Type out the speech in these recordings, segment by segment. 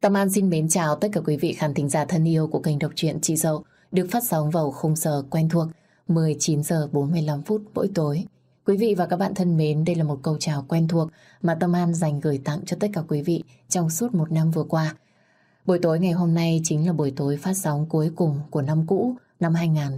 Tâm An xin mến chào tất cả quý vị khán thính giả thân yêu của kênh đọc truyện Chị Dậu, được phát sóng vào khung giờ quen thuộc 19 giờ 45 phút mỗi tối. Quý vị và các bạn thân mến, đây là một câu chào quen thuộc mà Tâm An dành gửi tặng cho tất cả quý vị trong suốt một năm vừa qua. Buổi tối ngày hôm nay chính là buổi tối phát sóng cuối cùng của năm cũ, năm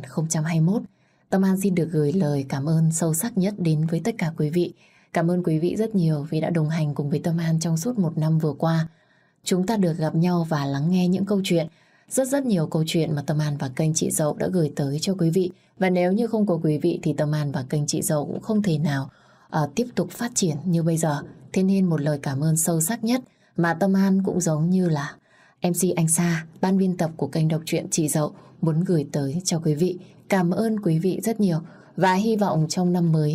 2021. Tâm An xin được gửi lời cảm ơn sâu sắc nhất đến với tất cả quý vị. Cảm ơn quý vị rất nhiều vì đã đồng hành cùng với Tâm An trong suốt một năm vừa qua. Chúng ta được gặp nhau và lắng nghe những câu chuyện, rất nhiều câu chuyện mà Tâm An và kênh Chị Dậu đã gửi tới cho quý vị. Và nếu như không có quý vị thì Tâm An và kênh Chị Dậu cũng không thể nào tiếp tục phát triển như bây giờ. Thế nên một lời cảm ơn sâu sắc nhất mà Tâm An cũng giống như là MC Anh Sa, ban biên tập của kênh đọc truyện Chị Dậu muốn gửi tới cho quý vị. Cảm ơn quý vị rất nhiều và hy vọng trong năm mới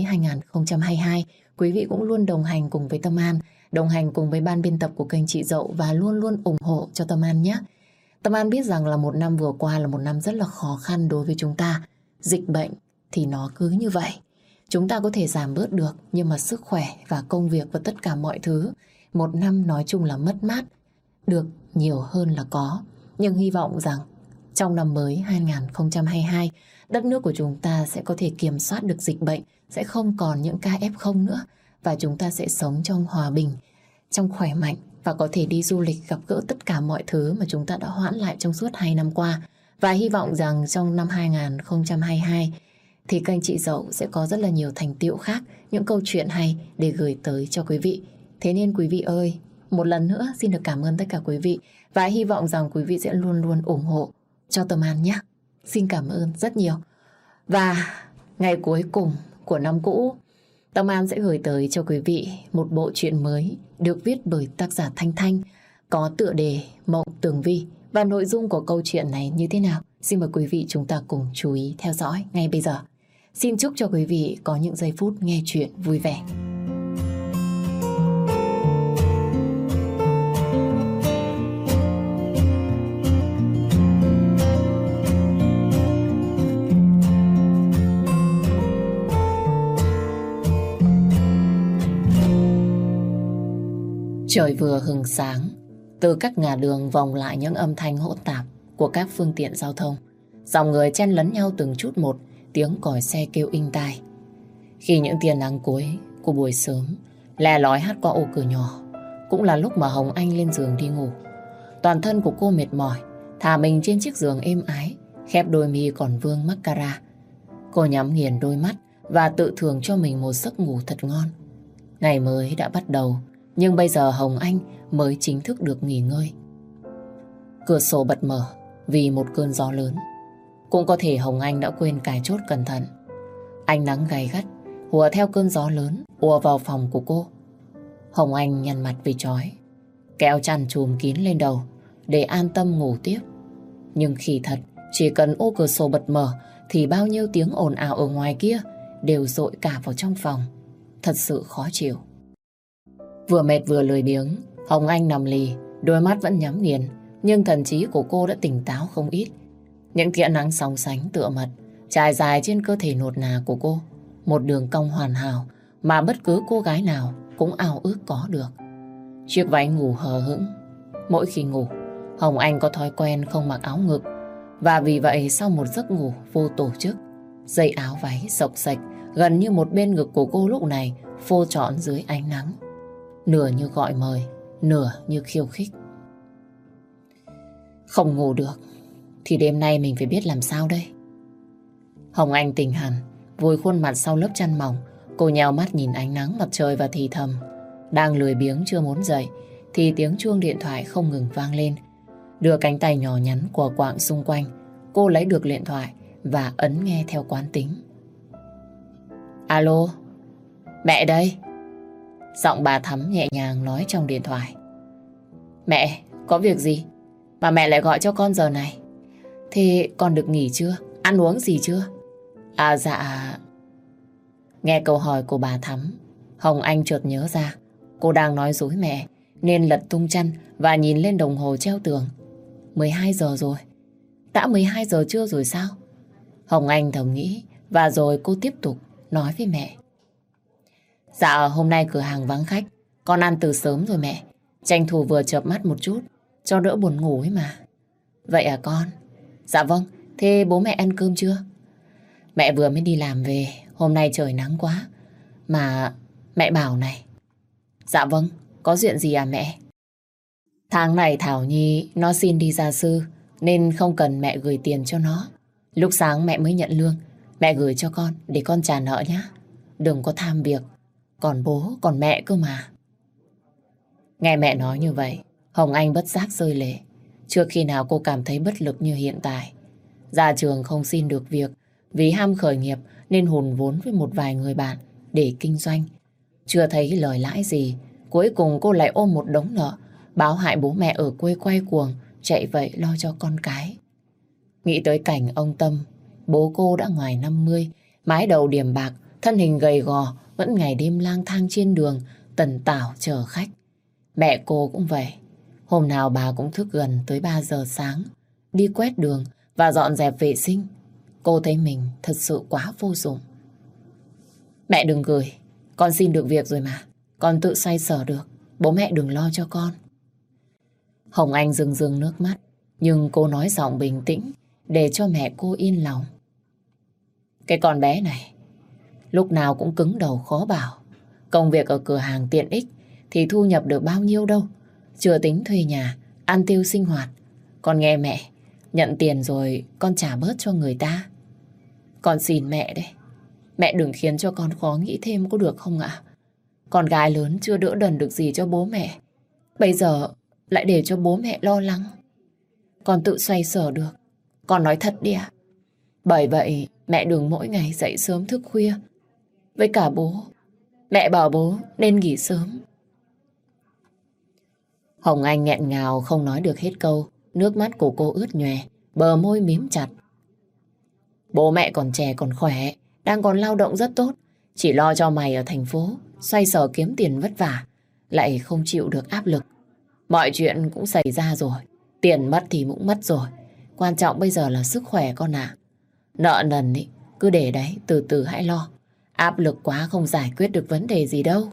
2022 quý vị cũng luôn đồng hành cùng với Tâm An, đồng hành cùng với ban biên tập của kênh Chị Dậu và luôn luôn ủng hộ cho Tâm An nhé. Tâm An biết rằng là một năm vừa qua là một năm rất là khó khăn đối với chúng ta. Dịch bệnh thì nó cứ như vậy. Chúng ta có thể giảm bớt được, nhưng mà sức khỏe và công việc và tất cả mọi thứ, một năm nói chung là mất mát, được nhiều hơn là có. Nhưng hy vọng rằng trong năm mới 2022, đất nước của chúng ta sẽ có thể kiểm soát được dịch bệnh, sẽ không còn những ca F0 nữa. Và chúng ta sẽ sống trong hòa bình, trong khỏe mạnh và có thể đi du lịch gặp gỡ tất cả mọi thứ mà chúng ta đã hoãn lại trong suốt 2 năm qua. Và hy vọng rằng trong năm 2022 thì kênh Chị Dậu sẽ có rất là nhiều thành tựu khác, những câu chuyện hay để gửi tới cho quý vị. Thế nên quý vị ơi, một lần nữa xin được cảm ơn tất cả quý vị và hy vọng rằng quý vị sẽ luôn luôn ủng hộ cho Tâm An nhé. Xin cảm ơn rất nhiều. Và ngày cuối cùng của năm cũ, Tâm An sẽ gửi tới cho quý vị một bộ truyện mới được viết bởi tác giả Thanh Thanh, có tựa đề Mộng Tường Vi. Và nội dung của câu chuyện này như thế nào? Xin mời quý vị chúng ta cùng chú ý theo dõi ngay bây giờ. Xin chúc cho quý vị có những giây phút nghe chuyện vui vẻ. Trời vừa hừng sáng, từ các ngã đường vọng lại những âm thanh hỗn tạp của các phương tiện giao thông. Dòng người chen lấn nhau từng chút một, tiếng còi xe kêu inh tai. Khi những tia nắng cuối của buổi sớm lè lói hắt qua ô cửa nhỏ, cũng là lúc mà Hồng Anh lên giường đi ngủ. Toàn thân của cô mệt mỏi, thả mình trên chiếc giường êm ái, khép đôi mi còn vương mascara. Cô nhắm nghiền đôi mắt và tự thưởng cho mình một giấc ngủ thật ngon. Ngày mới đã bắt đầu, nhưng bây giờ Hồng Anh mới chính thức được nghỉ ngơi. Cửa sổ bật mở vì một cơn gió lớn. Cũng có thể Hồng Anh đã quên cài chốt cẩn thận. Ánh nắng gay gắt hùa theo cơn gió lớn ùa vào phòng của cô. Hồng Anh nhăn mặt vì chói, kéo chăn trùm kín lên đầu để an tâm ngủ tiếp. Nhưng khi thật, chỉ cần ô cửa sổ bật mở thì bao nhiêu tiếng ồn ào ở ngoài kia đều dội cả vào trong phòng. Thật sự khó chịu. Vừa mệt vừa lười biếng, Hồng Anh nằm lì, đôi mắt vẫn nhắm nghiền, nhưng thần trí của cô đã tỉnh táo không ít. Những tia nắng sóng sánh tựa mật trải dài trên cơ thể nuột nà của cô, một đường cong hoàn hảo mà bất cứ cô gái nào cũng ao ước có được. Chiếc váy ngủ hờ hững. Mỗi khi ngủ, Hồng Anh có thói quen không mặc áo ngực, và vì vậy sau một giấc ngủ vô tổ chức, dây áo váy xộc xệch gần như một bên ngực của cô lúc này phô trọn dưới ánh nắng, nửa như gọi mời, nửa như khiêu khích. Không ngủ được thì đêm nay mình phải biết làm sao đây. Hồng Anh tỉnh hẳn, vùi khuôn mặt sau lớp chăn mỏng. Cô nheo mắt nhìn ánh nắng mặt trời và thì thầm. Đang lười biếng chưa muốn dậy thì tiếng chuông điện thoại không ngừng vang lên. Đưa cánh tay nhỏ nhắn của quạng xung quanh, cô lấy được điện thoại và ấn nghe theo quán tính. Alo, mẹ đây. Giọng bà Thắm nhẹ nhàng nói trong điện thoại. Mẹ, có việc gì mà mẹ lại gọi cho con giờ này? Thế con được nghỉ chưa? Ăn uống gì chưa? À dạ. Nghe câu hỏi của bà Thắm, Hồng Anh chợt nhớ ra cô đang nói dối mẹ, nên lật tung chăn và nhìn lên đồng hồ treo tường. 12 giờ rồi. Đã 12 giờ trưa rồi sao? Hồng Anh thầm nghĩ, và rồi cô tiếp tục nói với mẹ. Dạ hôm nay cửa hàng vắng khách, con ăn từ sớm rồi mẹ. Tranh thủ vừa chợp mắt một chút cho đỡ buồn ngủ ấy mà. Vậy à con? Dạ vâng, thế bố mẹ ăn cơm chưa? Mẹ vừa mới đi làm về, hôm nay trời nắng quá. Mà mẹ bảo này. Dạ vâng, có chuyện gì à mẹ? Tháng này Thảo Nhi nó xin đi gia sư nên không cần mẹ gửi tiền cho nó. Lúc sáng mẹ mới nhận lương, mẹ gửi cho con để con trả nợ nhé. Đừng có tham việc, còn bố còn mẹ cơ mà. Nghe mẹ nói như vậy, Hồng Anh bất giác rơi lệ. Chưa khi nào cô cảm thấy bất lực như hiện tại. Ra trường không xin được việc vì ham khởi nghiệp nên hùn vốn với một vài người bạn để kinh doanh. Chưa thấy lời lãi gì, cuối cùng cô lại ôm một đống nợ, báo hại bố mẹ ở quê quay cuồng, chạy vậy lo cho con cái. Nghĩ tới cảnh ông Tâm, bố cô đã ngoài 50, mái đầu điểm bạc, thân hình gầy gò, vẫn ngày đêm lang thang trên đường, tần tảo chờ khách. Mẹ cô cũng vậy, hôm nào bà cũng thức gần tới 3 giờ sáng, đi quét đường và dọn dẹp vệ sinh. Cô thấy mình thật sự quá vô dụng. Mẹ đừng gửi, con xin được việc rồi mà, con tự xoay sở được, bố mẹ đừng lo cho con. Hồng Anh rưng rưng nước mắt, nhưng cô nói giọng bình tĩnh để cho mẹ cô yên lòng. Cái con bé này, lúc nào cũng cứng đầu khó bảo. Công việc ở cửa hàng tiện ích thì thu nhập được bao nhiêu đâu, chưa tính thuê nhà, ăn tiêu sinh hoạt. Con nghe mẹ, nhận tiền rồi con trả bớt cho người ta. Con xin mẹ đấy, mẹ đừng khiến cho con khó nghĩ thêm có được không ạ? Con gái lớn chưa đỡ đần được gì cho bố mẹ, bây giờ lại để cho bố mẹ lo lắng. Con tự xoay sở được, con nói thật đi ạ. Bởi vậy mẹ đừng mỗi ngày dậy sớm thức khuya. Với cả bố, mẹ bảo bố nên nghỉ sớm. Hồng Anh nghẹn ngào không nói được hết câu. Nước mắt của cô ướt nhòe, bờ môi mím chặt. Bố mẹ còn trẻ còn khỏe, đang còn lao động rất tốt. Chỉ lo cho mày ở thành phố, xoay sở kiếm tiền vất vả, lại không chịu được áp lực. Mọi chuyện cũng xảy ra rồi, tiền mất thì cũng mất rồi. Quan trọng bây giờ là sức khỏe con ạ. Nợ nần ý, cứ để đấy, từ từ hãy lo. Áp lực quá không giải quyết được vấn đề gì đâu.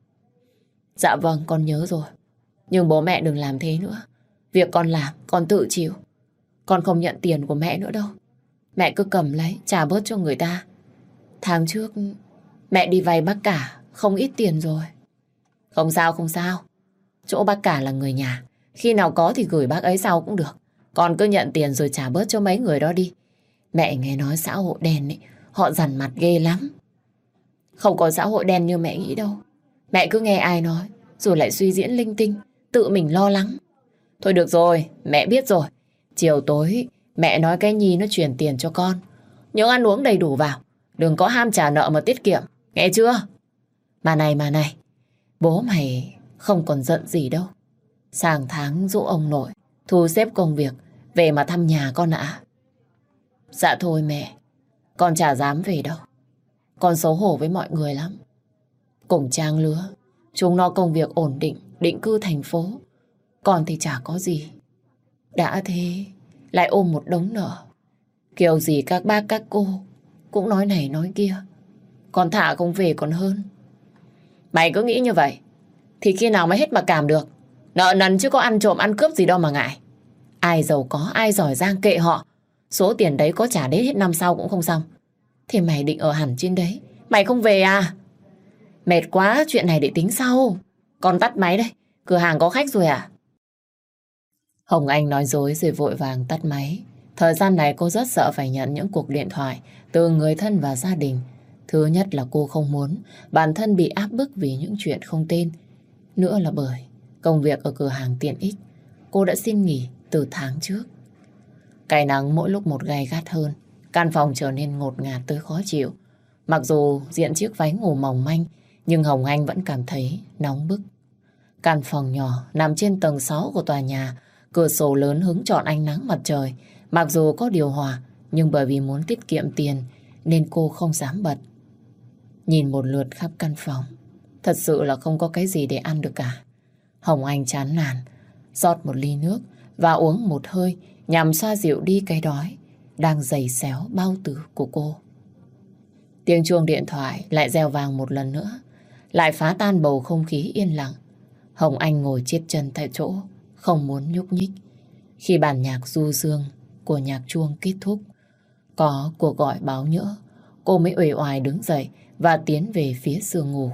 Dạ vâng, con nhớ rồi. Nhưng bố mẹ đừng làm thế nữa. Việc con làm, con tự chịu. Con không nhận tiền của mẹ nữa đâu. Mẹ cứ cầm lấy, trả bớt cho người ta. Tháng trước, mẹ đi vay bác cả, không ít tiền rồi. Không sao, không sao. Chỗ bác cả là người nhà. Khi nào có thì gửi bác ấy sau cũng được. Con cứ nhận tiền rồi trả bớt cho mấy người đó đi. Mẹ nghe nói xã hội đen ấy, họ dằn mặt ghê lắm. Không có xã hội đen như mẹ nghĩ đâu. Mẹ cứ nghe ai nói, rồi lại suy diễn linh tinh, tự mình lo lắng. Thôi được rồi, mẹ biết rồi. Chiều tối, mẹ nói cái Nhi nó chuyển tiền cho con. Nhớ ăn uống đầy đủ vào. Đừng có ham trả nợ mà tiết kiệm, nghe chưa? Mà này, bố mày không còn giận gì đâu. Sang tháng dỗ ông nội, thu xếp công việc, về mà thăm nhà con ạ. Dạ thôi mẹ, con chả dám về đâu. Con xấu hổ với mọi người lắm. Cùng trang lứa, chúng nó công việc ổn định, định cư thành phố. Con thì chả có gì. Đã thế, lại ôm một đống nợ. Kiểu gì các bác các cô cũng nói này nói kia. Con thả không về còn hơn. Mày cứ nghĩ như vậy thì khi nào mới hết mà cảm được. Nợ nần chứ có ăn trộm ăn cướp gì đâu mà ngại. Ai giàu có, ai giỏi giang kệ họ. Số tiền đấy có trả đến hết năm sau cũng không xong. Thì mày định ở hẳn trên đấy, mày không về à? Mệt quá, chuyện này để tính sau. Con tắt máy đây, cửa hàng có khách rồi à? Hồng Anh nói dối rồi vội vàng tắt máy. Thời gian này cô rất sợ phải nhận những cuộc điện thoại từ người thân và gia đình. Thứ nhất là cô không muốn bản thân bị áp bức vì những chuyện không tên. Nữa là bởi công việc ở cửa hàng tiện ích cô đã xin nghỉ từ tháng trước. Cái nắng mỗi lúc một gay gắt hơn, căn phòng trở nên ngột ngạt tới khó chịu. Mặc dù diện chiếc váy ngủ mỏng manh, nhưng Hồng Anh vẫn cảm thấy nóng bức. Căn phòng nhỏ nằm trên tầng 6 của tòa nhà, cửa sổ lớn hứng trọn ánh nắng mặt trời. Mặc dù có điều hòa, nhưng bởi vì muốn tiết kiệm tiền nên cô không dám bật. Nhìn một lượt khắp căn phòng, thật sự là không có cái gì để ăn được cả. Hồng Anh chán nản, rót một ly nước và uống một hơi nhằm xoa dịu đi cái đói đang giày xéo bao tử của cô. Tiếng chuông điện thoại lại reo vang một lần nữa, lại phá tan bầu không khí yên lặng. Hồng Anh ngồi chết chân tại chỗ, không muốn nhúc nhích. Khi bản nhạc du dương của nhạc chuông kết thúc, có cuộc gọi báo nhỡ, cô mới uể oải đứng dậy và tiến về phía giường ngủ.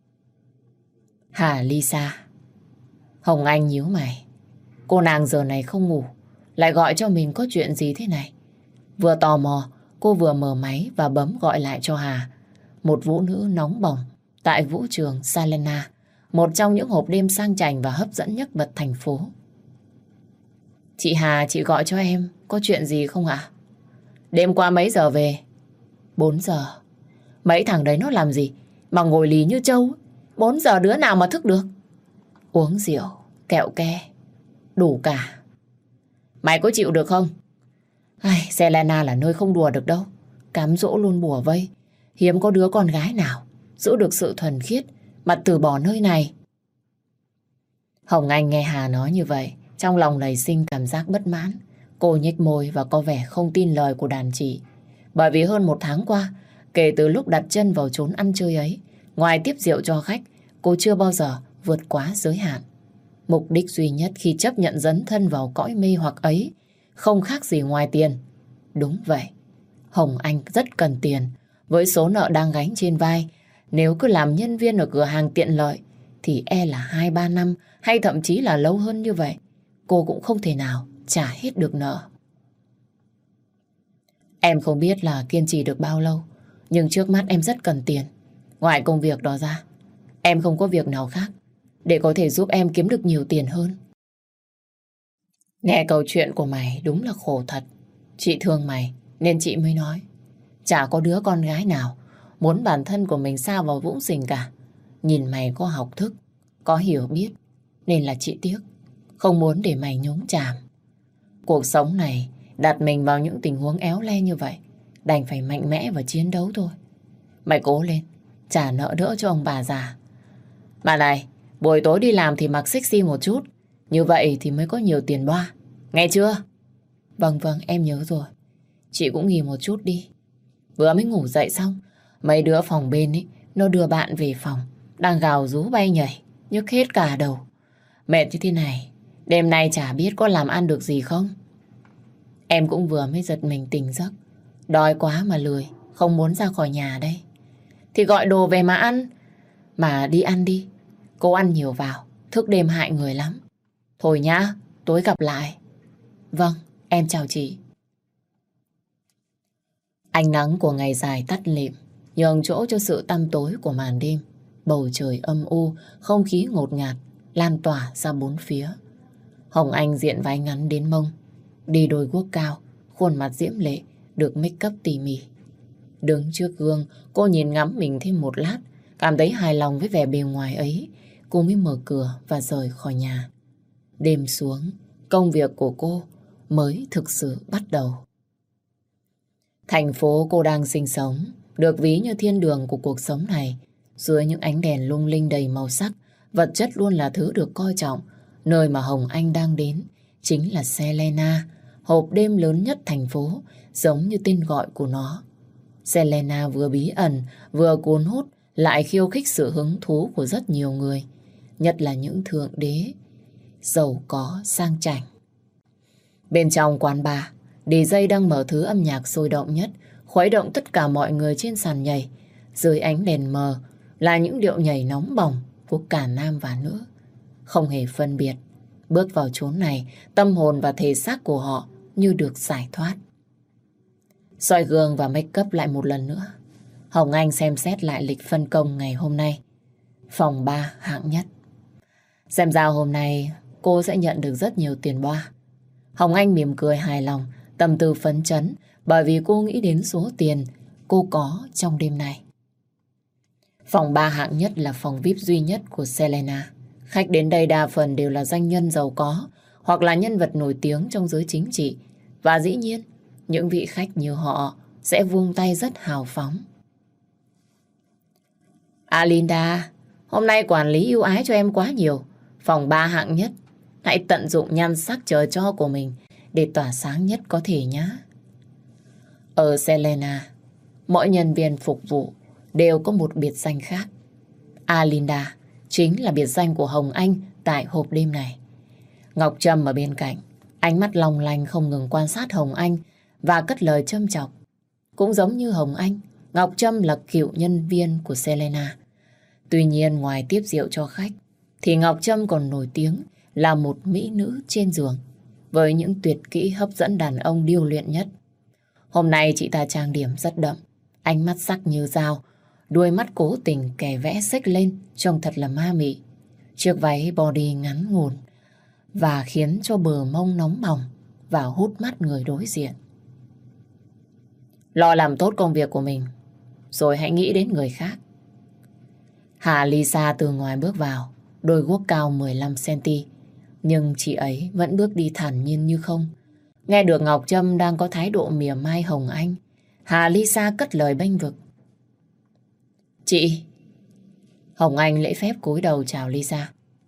Hả Lisa? Hồng Anh nhíu mày. Cô nàng giờ này không ngủ, lại gọi cho mình có chuyện gì thế này? Vừa tò mò, cô vừa mở máy và bấm gọi lại cho Hà, một vũ nữ nóng bỏng tại vũ trường Selena, một trong những hộp đêm sang chảnh và hấp dẫn nhất bậc thành phố. Chị Hà, chị gọi cho em, có chuyện gì không ạ? Đêm qua mấy giờ về? 4 giờ. Mấy thằng đấy nó làm gì mà ngồi lì như trâu? 4 giờ đứa nào mà thức được? Uống rượu, kẹo ke, đủ cả. Mày có chịu được không? Ai, Selena là nơi không đùa được đâu. Cám dỗ luôn bùa vây. Hiếm có đứa con gái nào giữ được sự thuần khiết mà từ bỏ nơi này. Hồng Anh nghe Hà nói như vậy, trong lòng nảy sinh cảm giác bất mãn. Cô nhếch môi và có vẻ không tin lời của đàn chị. Bởi vì hơn 1 tháng qua, kể từ lúc đặt chân vào chốn ăn chơi ấy, ngoài tiếp rượu cho khách, cô chưa bao giờ vượt quá giới hạn. Mục đích duy nhất khi chấp nhận dấn thân vào cõi mê hoặc ấy không khác gì ngoài tiền. Đúng vậy, Hồng Anh rất cần tiền. Với số nợ đang gánh trên vai, nếu cứ làm nhân viên ở cửa hàng tiện lợi thì e là 2-3 năm hay thậm chí là lâu hơn như vậy, cô cũng không thể nào trả hết được nợ. Em không biết là kiên trì được bao lâu, nhưng trước mắt em rất cần tiền. Ngoài công việc đó ra, em không có việc nào khác để có thể giúp em kiếm được nhiều tiền hơn. Nghe câu chuyện của mày đúng là khổ thật. Chị thương mày nên chị mới nói. Chả có đứa con gái nào muốn bản thân của mình sa vào vũng rình cả. Nhìn mày có học thức, có hiểu biết, nên là chị tiếc, không muốn để mày nhúng chàm. Cuộc sống này đặt mình vào những tình huống éo le như vậy, đành phải mạnh mẽ và chiến đấu thôi. Mày cố lên, trả nợ đỡ cho ông bà già. Mà này, buổi tối đi làm thì mặc sexy một chút, như vậy thì mới có nhiều tiền boa. Nghe chưa? Vâng, em nhớ rồi. Chị cũng nghỉ một chút đi. Vừa mới ngủ dậy xong, mấy đứa phòng bên ấy, nó đưa bạn về phòng, đang gào rú bay nhảy, nhức hết cả đầu. Mệt như thế này, đêm nay chả biết có làm ăn được gì không. Em cũng vừa mới giật mình tỉnh giấc, đói quá mà lười, không muốn ra khỏi nhà đây. Thì gọi đồ về mà ăn. Mà đi ăn đi, cô ăn nhiều vào, thức đêm hại người lắm. Thôi nhá, tối gặp lại. Vâng, em chào chị. Ánh nắng của ngày dài tắt lịm, nhường chỗ cho sự tăm tối của màn đêm. Bầu trời âm u, không khí ngột ngạt, lan tỏa ra bốn phía. Hồng Anh diện váy ngắn đến mông, đi đôi guốc cao, khuôn mặt diễm lệ, được make up tỉ mỉ. Đứng trước gương, cô nhìn ngắm mình thêm một lát, cảm thấy hài lòng với vẻ bề ngoài ấy. Cô mới mở cửa và rời khỏi nhà. Đêm xuống, công việc của cô mới thực sự bắt đầu. Thành phố cô đang sinh sống được ví như thiên đường của cuộc sống này. Dưới những ánh đèn lung linh đầy màu sắc, vật chất luôn là thứ được coi trọng. Nơi mà Hồng Anh đang đến chính là Selena, hộp đêm lớn nhất thành phố, giống như tên gọi của nó. Selena vừa bí ẩn, vừa cuốn hút, lại khiêu khích sự hứng thú của rất nhiều người, nhất là những thượng đế giàu có sang chảnh. Bên trong quán bar, DJ đang mở thứ âm nhạc sôi động nhất, khuấy động tất cả mọi người trên sàn nhảy. Dưới ánh đèn mờ là những điệu nhảy nóng bỏng của cả nam và nữ. Không hề phân biệt, bước vào chốn này, tâm hồn và thể xác của họ như được giải thoát. Soi gương và make up lại một lần nữa, Hồng Anh xem xét lại lịch phân công ngày hôm nay. Phòng 3 hạng nhất. Xem ra hôm nay cô sẽ nhận được rất nhiều tiền boa. Hồng Anh mỉm cười hài lòng, tâm tư phấn chấn bởi vì cô nghĩ đến số tiền cô có trong đêm này. Phòng 3 hạng nhất là phòng VIP duy nhất của Selena. Khách đến đây đa phần đều là doanh nhân giàu có hoặc là nhân vật nổi tiếng trong giới chính trị. Và dĩ nhiên, những vị khách như họ sẽ vung tay rất hào phóng. Linda, hôm nay quản lý ưu ái cho em quá nhiều. Phòng 3 hạng nhất, hãy tận dụng nhan sắc trời cho của mình để tỏa sáng nhất có thể nhé. Ở Selena, mỗi nhân viên phục vụ đều có một biệt danh khác. Linda chính là biệt danh của Hồng Anh tại hộp đêm này. Ngọc Trâm ở bên cạnh, ánh mắt long lanh không ngừng quan sát Hồng Anh và cất lời châm chọc. Cũng giống như Hồng Anh, Ngọc Trâm là cựu nhân viên của Selena. Tuy nhiên ngoài tiếp rượu cho khách, thì Ngọc Trâm còn nổi tiếng là một mỹ nữ trên giường, với những tuyệt kỹ hấp dẫn đàn ông điêu luyện nhất. Hôm nay chị ta trang điểm rất đậm, ánh mắt sắc như dao, đuôi mắt cố tình kẻ vẽ xếch lên trông thật là ma mị. Chiếc váy body ngắn ngủn và khiến cho bờ mông nóng bỏng và hút mắt người đối diện. Lo làm tốt công việc của mình, rồi hãy nghĩ đến người khác. Hà Lisa từ ngoài bước vào, đôi guốc cao 15cm, nhưng chị ấy vẫn bước đi thản nhiên như không. Nghe được Ngọc Trâm đang có thái độ mỉa mai Hồng Anh, Hà Lisa cất lời bênh vực. Chị. Hồng Anh lễ phép cúi đầu chào Lisa.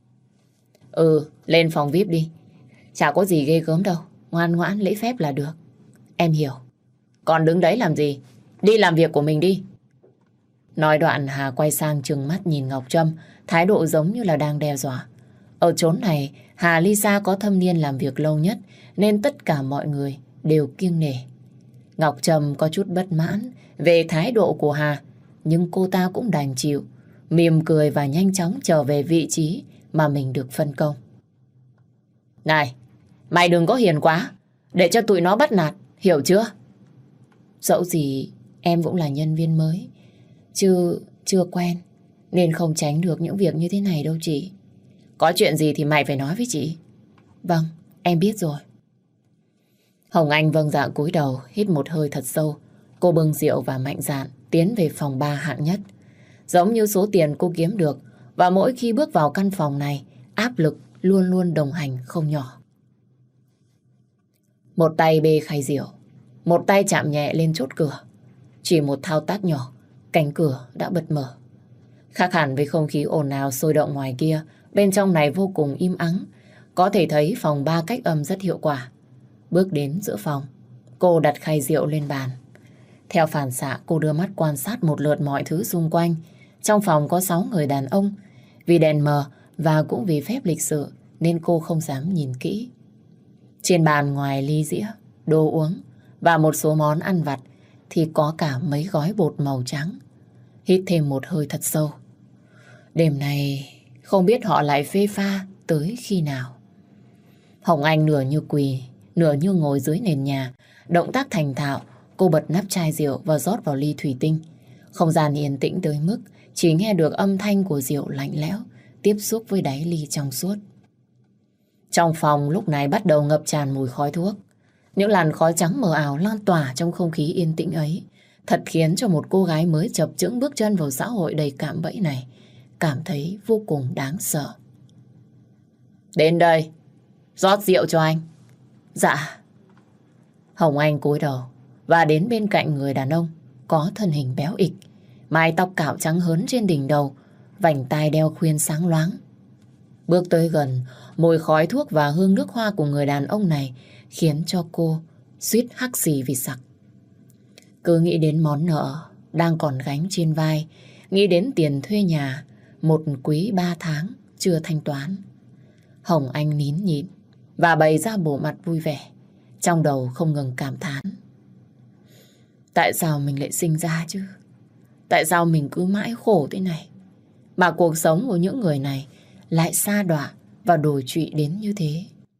Lên phòng VIP đi. Chả có gì ghê gớm đâu, ngoan ngoãn lễ phép là được. Em hiểu. Còn đứng đấy làm gì? Đi làm việc của mình đi. Nói đoạn Hà quay sang trừng mắt nhìn Ngọc Trâm, thái độ giống như là đang đe dọa. Ở chốn này, Hà Lisa có thâm niên làm việc lâu nhất, nên tất cả mọi người đều kiêng nể. Ngọc Trâm có chút bất mãn về thái độ của Hà, nhưng cô ta cũng đành chịu, mỉm cười và nhanh chóng trở về vị trí mà mình được phân công. Này, mày đừng có hiền quá, để cho tụi nó bắt nạt, hiểu chưa? Dẫu gì em cũng là nhân viên mới, chứ chưa quen, nên không tránh được những việc như thế này đâu chị. Có chuyện gì thì mày phải nói với chị. Vâng, em biết rồi. Hồng Anh vâng dạ cúi đầu, hít một hơi thật sâu. Cô bưng rượu và mạnh dạn tiến về phòng 3 hạng nhất. Giống như số tiền cô kiếm được, và mỗi khi bước vào căn phòng này, áp lực luôn luôn đồng hành không nhỏ. Một tay bê khay rượu, một tay chạm nhẹ lên chốt cửa. Chỉ một thao tác nhỏ, cánh cửa đã bật mở. Khác hẳn với không khí ồn ào sôi động ngoài kia, bên trong này vô cùng im ắng. Có thể thấy phòng 3 cách âm rất hiệu quả. Bước đến giữa phòng, cô đặt khay rượu lên bàn. Theo phản xạ, cô đưa mắt quan sát một lượt mọi thứ xung quanh. Trong phòng có 6 người đàn ông. Vì đèn mờ và cũng vì phép lịch sự nên cô không dám nhìn kỹ. Trên bàn ngoài ly dĩa, đồ uống và một số món ăn vặt thì có cả mấy gói bột màu trắng. Hít thêm một hơi thật sâu. Đêm này không biết họ lại phê pha tới khi nào. Hồng Anh nửa như quỳ, nửa như ngồi dưới nền nhà. Động tác thành thạo, cô bật nắp chai rượu và rót vào ly thủy tinh. Không gian yên tĩnh tới mức chỉ nghe được âm thanh của rượu lạnh lẽo tiếp xúc với đáy ly trong suốt. Trong phòng lúc này bắt đầu ngập tràn mùi khói thuốc. Những làn khói trắng mờ ảo lan tỏa trong không khí yên tĩnh ấy, thật khiến cho một cô gái mới chập chững bước chân vào xã hội đầy cạm bẫy này cảm thấy vô cùng đáng sợ. Đến đây, rót rượu cho anh. Dạ. Hồng Anh cúi đầu và đến bên cạnh người đàn ông có thân hình béo ịch, mái tóc cạo trắng hớn trên đỉnh đầu, vành tai đeo khuyên sáng loáng. Bước tới gần, mùi khói thuốc và hương nước hoa của người đàn ông này khiến cho cô suýt hắt xì vì sặc. Cứ nghĩ đến món nợ đang còn gánh trên vai, nghĩ đến tiền thuê nhà một quý 3 tháng chưa thanh toán, Hồng Anh nín nhịn và bày ra bộ mặt vui vẻ, trong đầu không ngừng cảm thán. Tại sao mình lại sinh ra chứ? Tại sao mình cứ mãi khổ thế này? Mà cuộc sống của những người này lại sa đọa và đồi trụy đến như thế.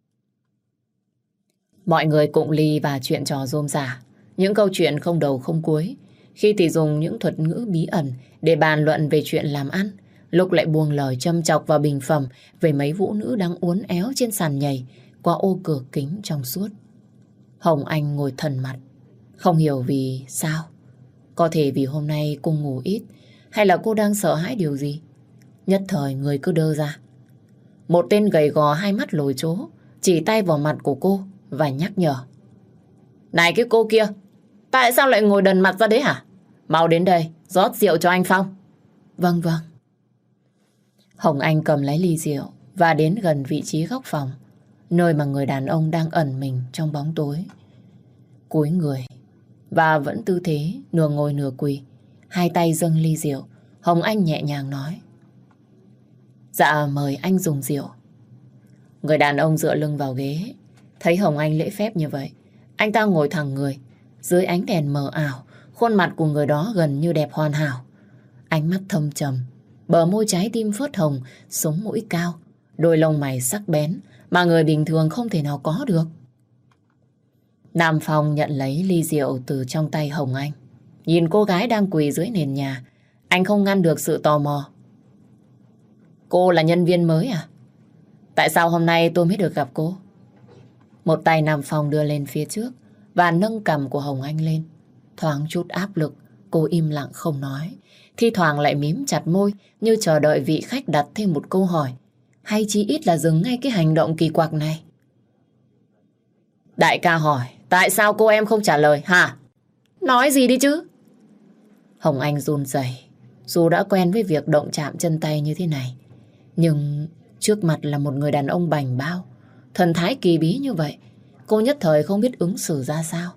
Mọi người cụng ly và chuyện trò rôm rả, những câu chuyện không đầu không cuối. Khi thì dùng những thuật ngữ bí ẩn để bàn luận về chuyện làm ăn, lúc lại buông lời châm chọc và bình phẩm về mấy vũ nữ đang uốn éo trên sàn nhảy qua ô cửa kính trong suốt. Hồng Anh ngồi thần mặt, không hiểu vì sao. Có thể vì hôm nay cô ngủ ít, hay là cô đang sợ hãi điều gì. Nhất thời người cứ đơ ra. Một tên gầy gò hai mắt lồi chố chỉ tay vào mặt của cô và nhắc nhở. Này cái cô kia, tại sao lại ngồi đần mặt ra đấy hả? Mau đến đây, rót rượu cho anh Phong. Vâng vâng. Hồng Anh cầm lấy ly rượu và đến gần vị trí góc phòng, nơi mà người đàn ông đang ẩn mình trong bóng tối. Cúi người và vẫn tư thế nửa ngồi nửa quỳ, hai tay dâng ly rượu, Hồng Anh nhẹ nhàng nói. Dạ mời anh dùng rượu. Người đàn ông dựa lưng vào ghế. Thấy Hồng Anh lễ phép như vậy, anh ta ngồi thẳng người. Dưới ánh đèn mờ ảo, khuôn mặt của người đó gần như đẹp hoàn hảo. Ánh mắt thâm trầm, bờ môi trái tim phớt hồng, sống mũi cao, đôi lông mày sắc bén mà người bình thường không thể nào có được. Nam Phong nhận lấy ly rượu từ trong tay Hồng Anh. Nhìn cô gái đang quỳ dưới nền nhà, anh không ngăn được sự tò mò. Cô là nhân viên mới à? Tại sao hôm nay tôi mới được gặp cô? Một tay Nam Phong đưa lên phía trước và nâng cằm của Hồng Anh lên. Thoáng chút áp lực, cô im lặng không nói. Thi thoảng lại mím chặt môi như chờ đợi vị khách đặt thêm một câu hỏi. Hay chí ít là dừng ngay cái hành động kỳ quặc này. Đại ca hỏi, tại sao cô em không trả lời hả? Nói gì đi chứ? Hồng Anh run rẩy. Dù đã quen với việc động chạm chân tay như thế này, nhưng trước mặt là một người đàn ông bảnh bao, thần thái kỳ bí như vậy, cô nhất thời không biết ứng xử ra sao.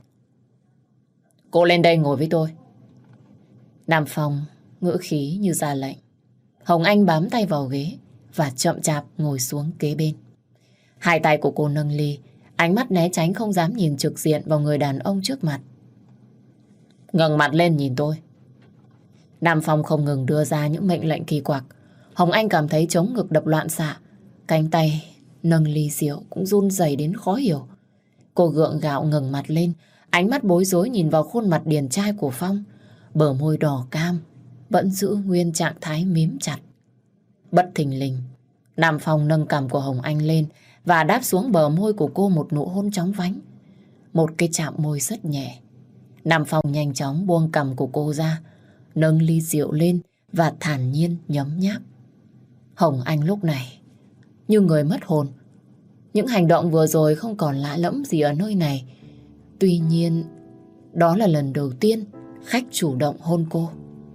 Cô lên đây ngồi với tôi. Nam Phong ngữ khí như ra lệnh. Hồng Anh bám tay vào ghế và chậm chạp ngồi xuống kế bên. Hai tay của cô nâng ly, ánh mắt né tránh không dám nhìn trực diện vào người đàn ông trước mặt. Ngẩng mặt lên nhìn tôi. Nam Phong không ngừng đưa ra những mệnh lệnh kỳ quặc. Hồng Anh cảm thấy trống ngực đập loạn xạ. Cánh tay nâng ly rượu cũng run rẩy đến khó hiểu. Cô gượng gạo ngẩng mặt lên, ánh mắt bối rối nhìn vào khuôn mặt điển trai của Phong. Bờ môi đỏ cam vẫn giữ nguyên trạng thái mím chặt. Bất thình lình, Nam Phong nâng cằm của Hồng Anh lên và đáp xuống bờ môi của cô một nụ hôn chóng vánh. Một cái chạm môi rất nhẹ. Nam Phong nhanh chóng buông cằm của cô ra, nâng ly rượu lên và thản nhiên nhấm nháp. Hồng Anh lúc này như người mất hồn. Những hành động vừa rồi không còn lạ lẫm gì ở nơi này. Tuy nhiên, đó là lần đầu tiên khách chủ động hôn cô.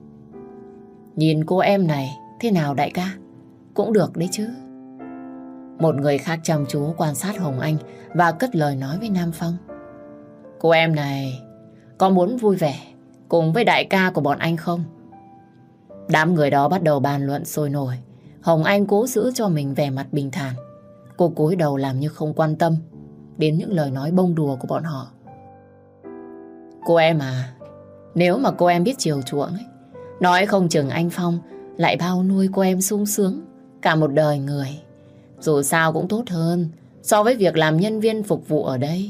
Nhìn cô em này thế nào đại ca? Cũng được đấy chứ. Một người khác chăm chú quan sát Hồng Anh và cất lời nói với Nam Phong. Cô em này có muốn vui vẻ cùng với đại ca của bọn anh không? Đám người đó bắt đầu bàn luận sôi nổi. Hồng Anh cố giữ cho mình vẻ mặt bình thản. Cô cúi đầu làm như không quan tâm đến những lời nói bông đùa của bọn họ. Cô em à, nếu mà cô em biết chiều chuộng ấy, nói không chừng anh Phong lại bao nuôi cô em sung sướng cả một đời người. Dù sao cũng tốt hơn so với việc làm nhân viên phục vụ ở đây.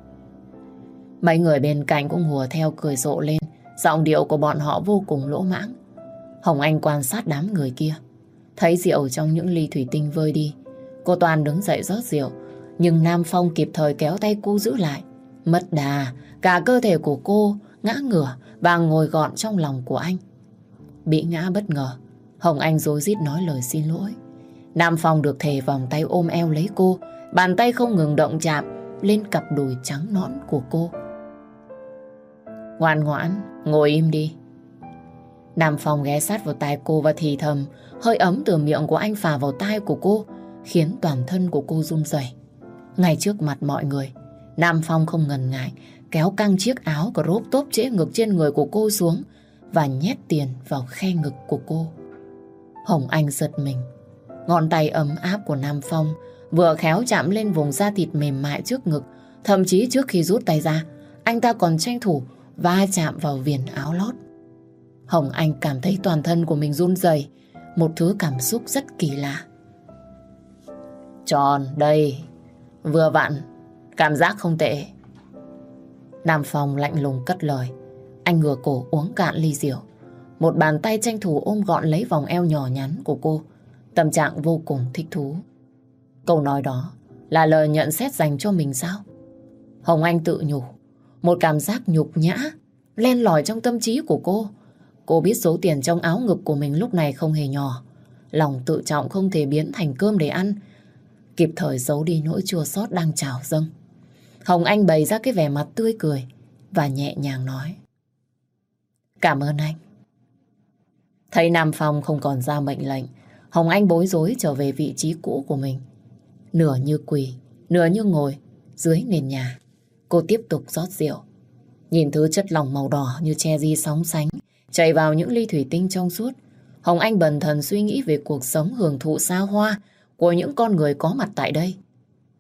Mấy người bên cạnh cũng hùa theo cười rộ lên. Giọng điệu của bọn họ vô cùng lỗ mãng. Hồng Anh quan sát đám người kia, thấy rượu trong những ly thủy tinh vơi đi. Cô toàn đứng dậy rót rượu, nhưng Nam Phong kịp thời kéo tay cô giữ lại. Mất đà, cả cơ thể của cô ngã ngửa và ngồi gọn trong lòng của anh. Bị ngã bất ngờ, Hồng Anh rối rít nói lời xin lỗi. Nam Phong được thề vòng tay ôm eo lấy cô, bàn tay không ngừng động chạm lên cặp đùi trắng nõn của cô. Ngoan ngoãn, ngồi im đi. Nam Phong ghé sát vào tai cô và thì thầm. Hơi ấm từ miệng của anh phả vào tai của cô, khiến toàn thân của cô run rẩy. Ngay trước mặt mọi người, Nam Phong không ngần ngại kéo căng chiếc áo crop top trễ ngực trên người của cô xuống và nhét tiền vào khe ngực của cô. Hồng Anh giật mình. Ngón tay ấm áp của Nam Phong vừa khéo chạm lên vùng da thịt mềm mại trước ngực. Thậm chí trước khi rút tay ra, anh ta còn tranh thủ va chạm vào viền áo lót. Hồng Anh cảm thấy toàn thân của mình run rẩy, một thứ cảm xúc rất kỳ lạ. Tròn, đây, vừa vặn, cảm giác không tệ. Nam Phong lạnh lùng cất lời. Anh ngửa cổ uống cạn ly rượu. Một bàn tay tranh thủ ôm gọn lấy vòng eo nhỏ nhắn của cô. Tâm trạng vô cùng thích thú. Câu nói đó là lời nhận xét dành cho mình sao? Hồng Anh tự nhủ. Một cảm giác nhục nhã len lỏi trong tâm trí của cô. Cô biết số tiền trong áo ngực của mình lúc này không hề nhỏ. Lòng tự trọng không thể biến thành cơm để ăn. Kịp thời giấu đi nỗi chua xót đang trào dâng. Hồng Anh bày ra cái vẻ mặt tươi cười và nhẹ nhàng nói. Cảm ơn anh. Thấy Nam Phong không còn ra mệnh lệnh, Hồng Anh bối rối trở về vị trí cũ của mình. Nửa như quỳ, nửa như ngồi dưới nền nhà. Cô tiếp tục rót rượu. Nhìn thứ chất lỏng màu đỏ như cherry sóng sánh chảy vào những ly thủy tinh trong suốt, Hồng Anh bần thần suy nghĩ về cuộc sống hưởng thụ xa hoa của những con người có mặt tại đây.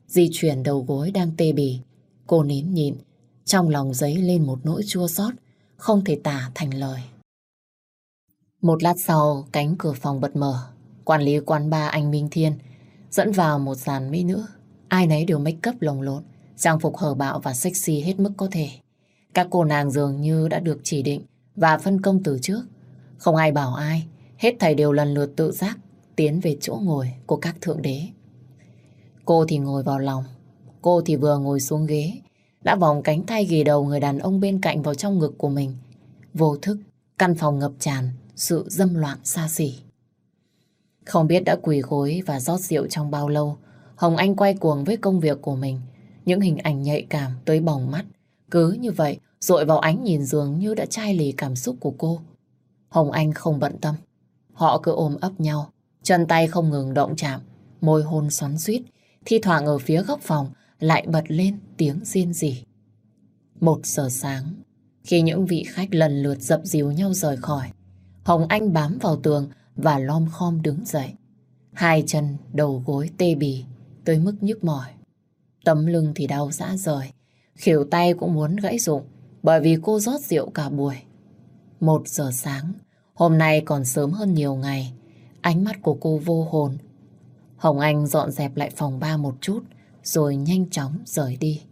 di chuyển đầu gối đang tê bì. Cô nín nhịn, trong lòng dấy lên một nỗi chua xót không thể tả thành lời. Một lát sau, cánh cửa phòng bật mở. Quản lý quán bar anh Minh Thiên dẫn vào một dàn mỹ nữ. Ai nấy đều make up lồng lộn, trang phục hở bạo và sexy hết mức có thể. Các cô nàng dường như đã được chỉ định và phân công từ trước. Không ai bảo ai, hết thảy đều lần lượt tự giác tiến về chỗ ngồi của các thượng đế. Cô thì ngồi vào lòng, cô thì vừa ngồi xuống ghế, đã vòng cánh tay ghì đầu người đàn ông bên cạnh vào trong ngực của mình. Vô thức, căn phòng ngập tràn sự dâm loạn xa xỉ. Không biết đã quỳ gối và rót rượu trong bao lâu, Hồng Anh quay cuồng với công việc của mình. Những hình ảnh nhạy cảm tới bỏng mắt, cứ như vậy dội vào ánh nhìn dường như đã chai lì cảm xúc của cô. Hồng Anh không bận tâm. Họ cứ ôm ấp nhau, chân tay không ngừng động chạm, môi hôn xoắn xuýt. Thi thoảng ở phía góc phòng lại bật lên tiếng rên rỉ. 1 giờ sáng, khi những vị khách lần lượt dập dìu nhau rời khỏi, Hồng Anh bám vào tường và lom khom đứng dậy. Hai chân đầu gối tê bì tới mức nhức mỏi. Tấm lưng thì đau rã rời, khuỷu tay cũng muốn gãy rụng bởi vì cô rót rượu cả buổi. 1 giờ sáng, hôm nay còn sớm hơn nhiều ngày. Ánh mắt của cô vô hồn. Hồng Anh dọn dẹp lại phòng bar một chút rồi nhanh chóng rời đi.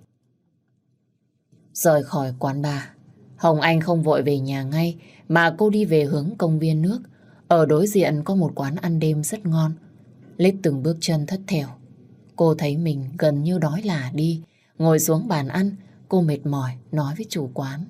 Rời khỏi quán bar, Hồng Anh không vội về nhà ngay mà cô đi về hướng công viên nước. Ở đối diện có một quán ăn đêm rất ngon. Lết từng bước chân thất thểu. Cô thấy mình gần như đói lả đi. Ngồi xuống bàn ăn, cô mệt mỏi nói với chủ quán.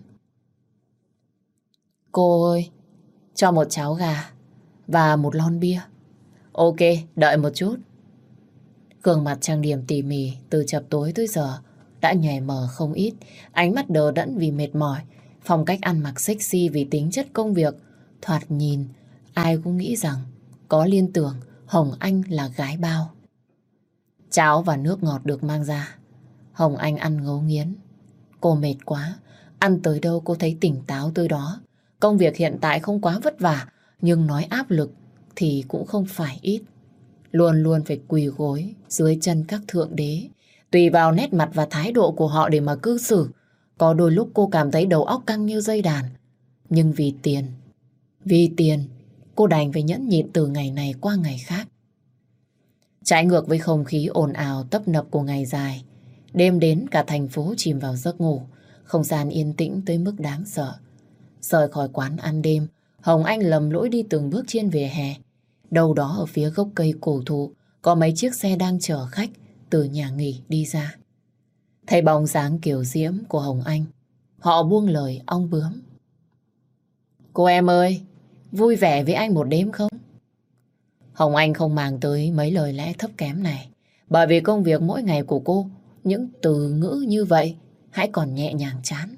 Cô ơi, cho một cháo gà và một lon bia. Ok, đợi một chút. Gương mặt trang điểm tỉ mỉ từ chập tối tới giờ đã nhòe mờ không ít. Ánh mắt đờ đẫn vì mệt mỏi. Phong cách ăn mặc sexy vì tính chất công việc. Thoạt nhìn, ai cũng nghĩ rằng có liên tưởng Hồng Anh là gái bao. Cháo và nước ngọt được mang ra. Hồng Anh ăn ngấu nghiến. Cô mệt quá, ăn tới đâu cô thấy tỉnh táo tới đó. Công việc hiện tại không quá vất vả, nhưng nói áp lực thì cũng không phải ít. Luôn luôn phải quỳ gối dưới chân các thượng đế. Tùy vào nét mặt và thái độ của họ để mà cư xử. Có đôi lúc cô cảm thấy đầu óc căng như dây đàn. Nhưng vì tiền, cô đành phải nhẫn nhịn từ ngày này qua ngày khác. Trái ngược với không khí ồn ào tấp nập của ngày dài, đêm đến cả thành phố chìm vào giấc ngủ, không gian yên tĩnh tới mức đáng sợ. Rời khỏi quán ăn đêm, Hồng Anh lầm lũi đi từng bước trên vỉa hè. Đâu đó ở phía gốc cây cổ thụ có mấy chiếc xe đang chở khách từ nhà nghỉ đi ra. Thấy bóng dáng kiều diễm của Hồng Anh, họ buông lời ong bướm. Cô em ơi, vui vẻ với anh một đêm không? Hồng Anh không màng tới mấy lời lẽ thấp kém này, bởi vì công việc mỗi ngày của cô, những từ ngữ như vậy hãy còn nhẹ nhàng chán.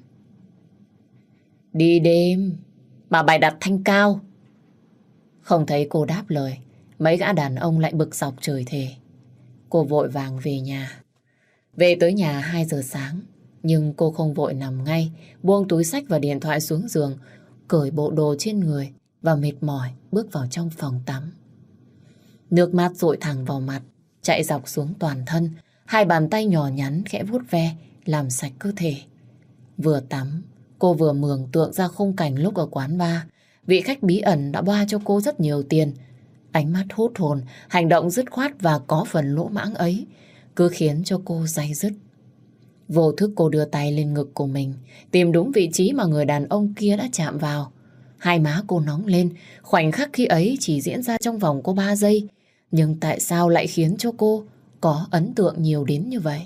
Đi đêm mà bài đặt thanh cao. Không thấy cô đáp lời, mấy gã đàn ông lại bực dọc chửi thề. Cô vội vàng về nhà. Về tới nhà 2 giờ sáng, nhưng cô không vội nằm ngay, buông túi xách và điện thoại xuống giường, cởi bộ đồ trên người và mệt mỏi bước vào trong phòng tắm. Nước mát dội thẳng vào mặt, chạy dọc xuống toàn thân, hai bàn tay nhỏ nhắn khẽ vuốt ve, làm sạch cơ thể. Vừa tắm, cô vừa mường tượng ra khung cảnh lúc ở quán bar. Vị khách bí ẩn đã boa cho cô rất nhiều tiền. Ánh mắt hút hồn, hành động dứt khoát và có phần lỗ mãng ấy cứ khiến cho cô day dứt. Vô thức cô đưa tay lên ngực của mình, tìm đúng vị trí mà người đàn ông kia đã chạm vào. Hai má cô nóng lên, khoảnh khắc khi ấy chỉ diễn ra trong vòng có 3 giây. Nhưng tại sao lại khiến cho cô có ấn tượng nhiều đến như vậy?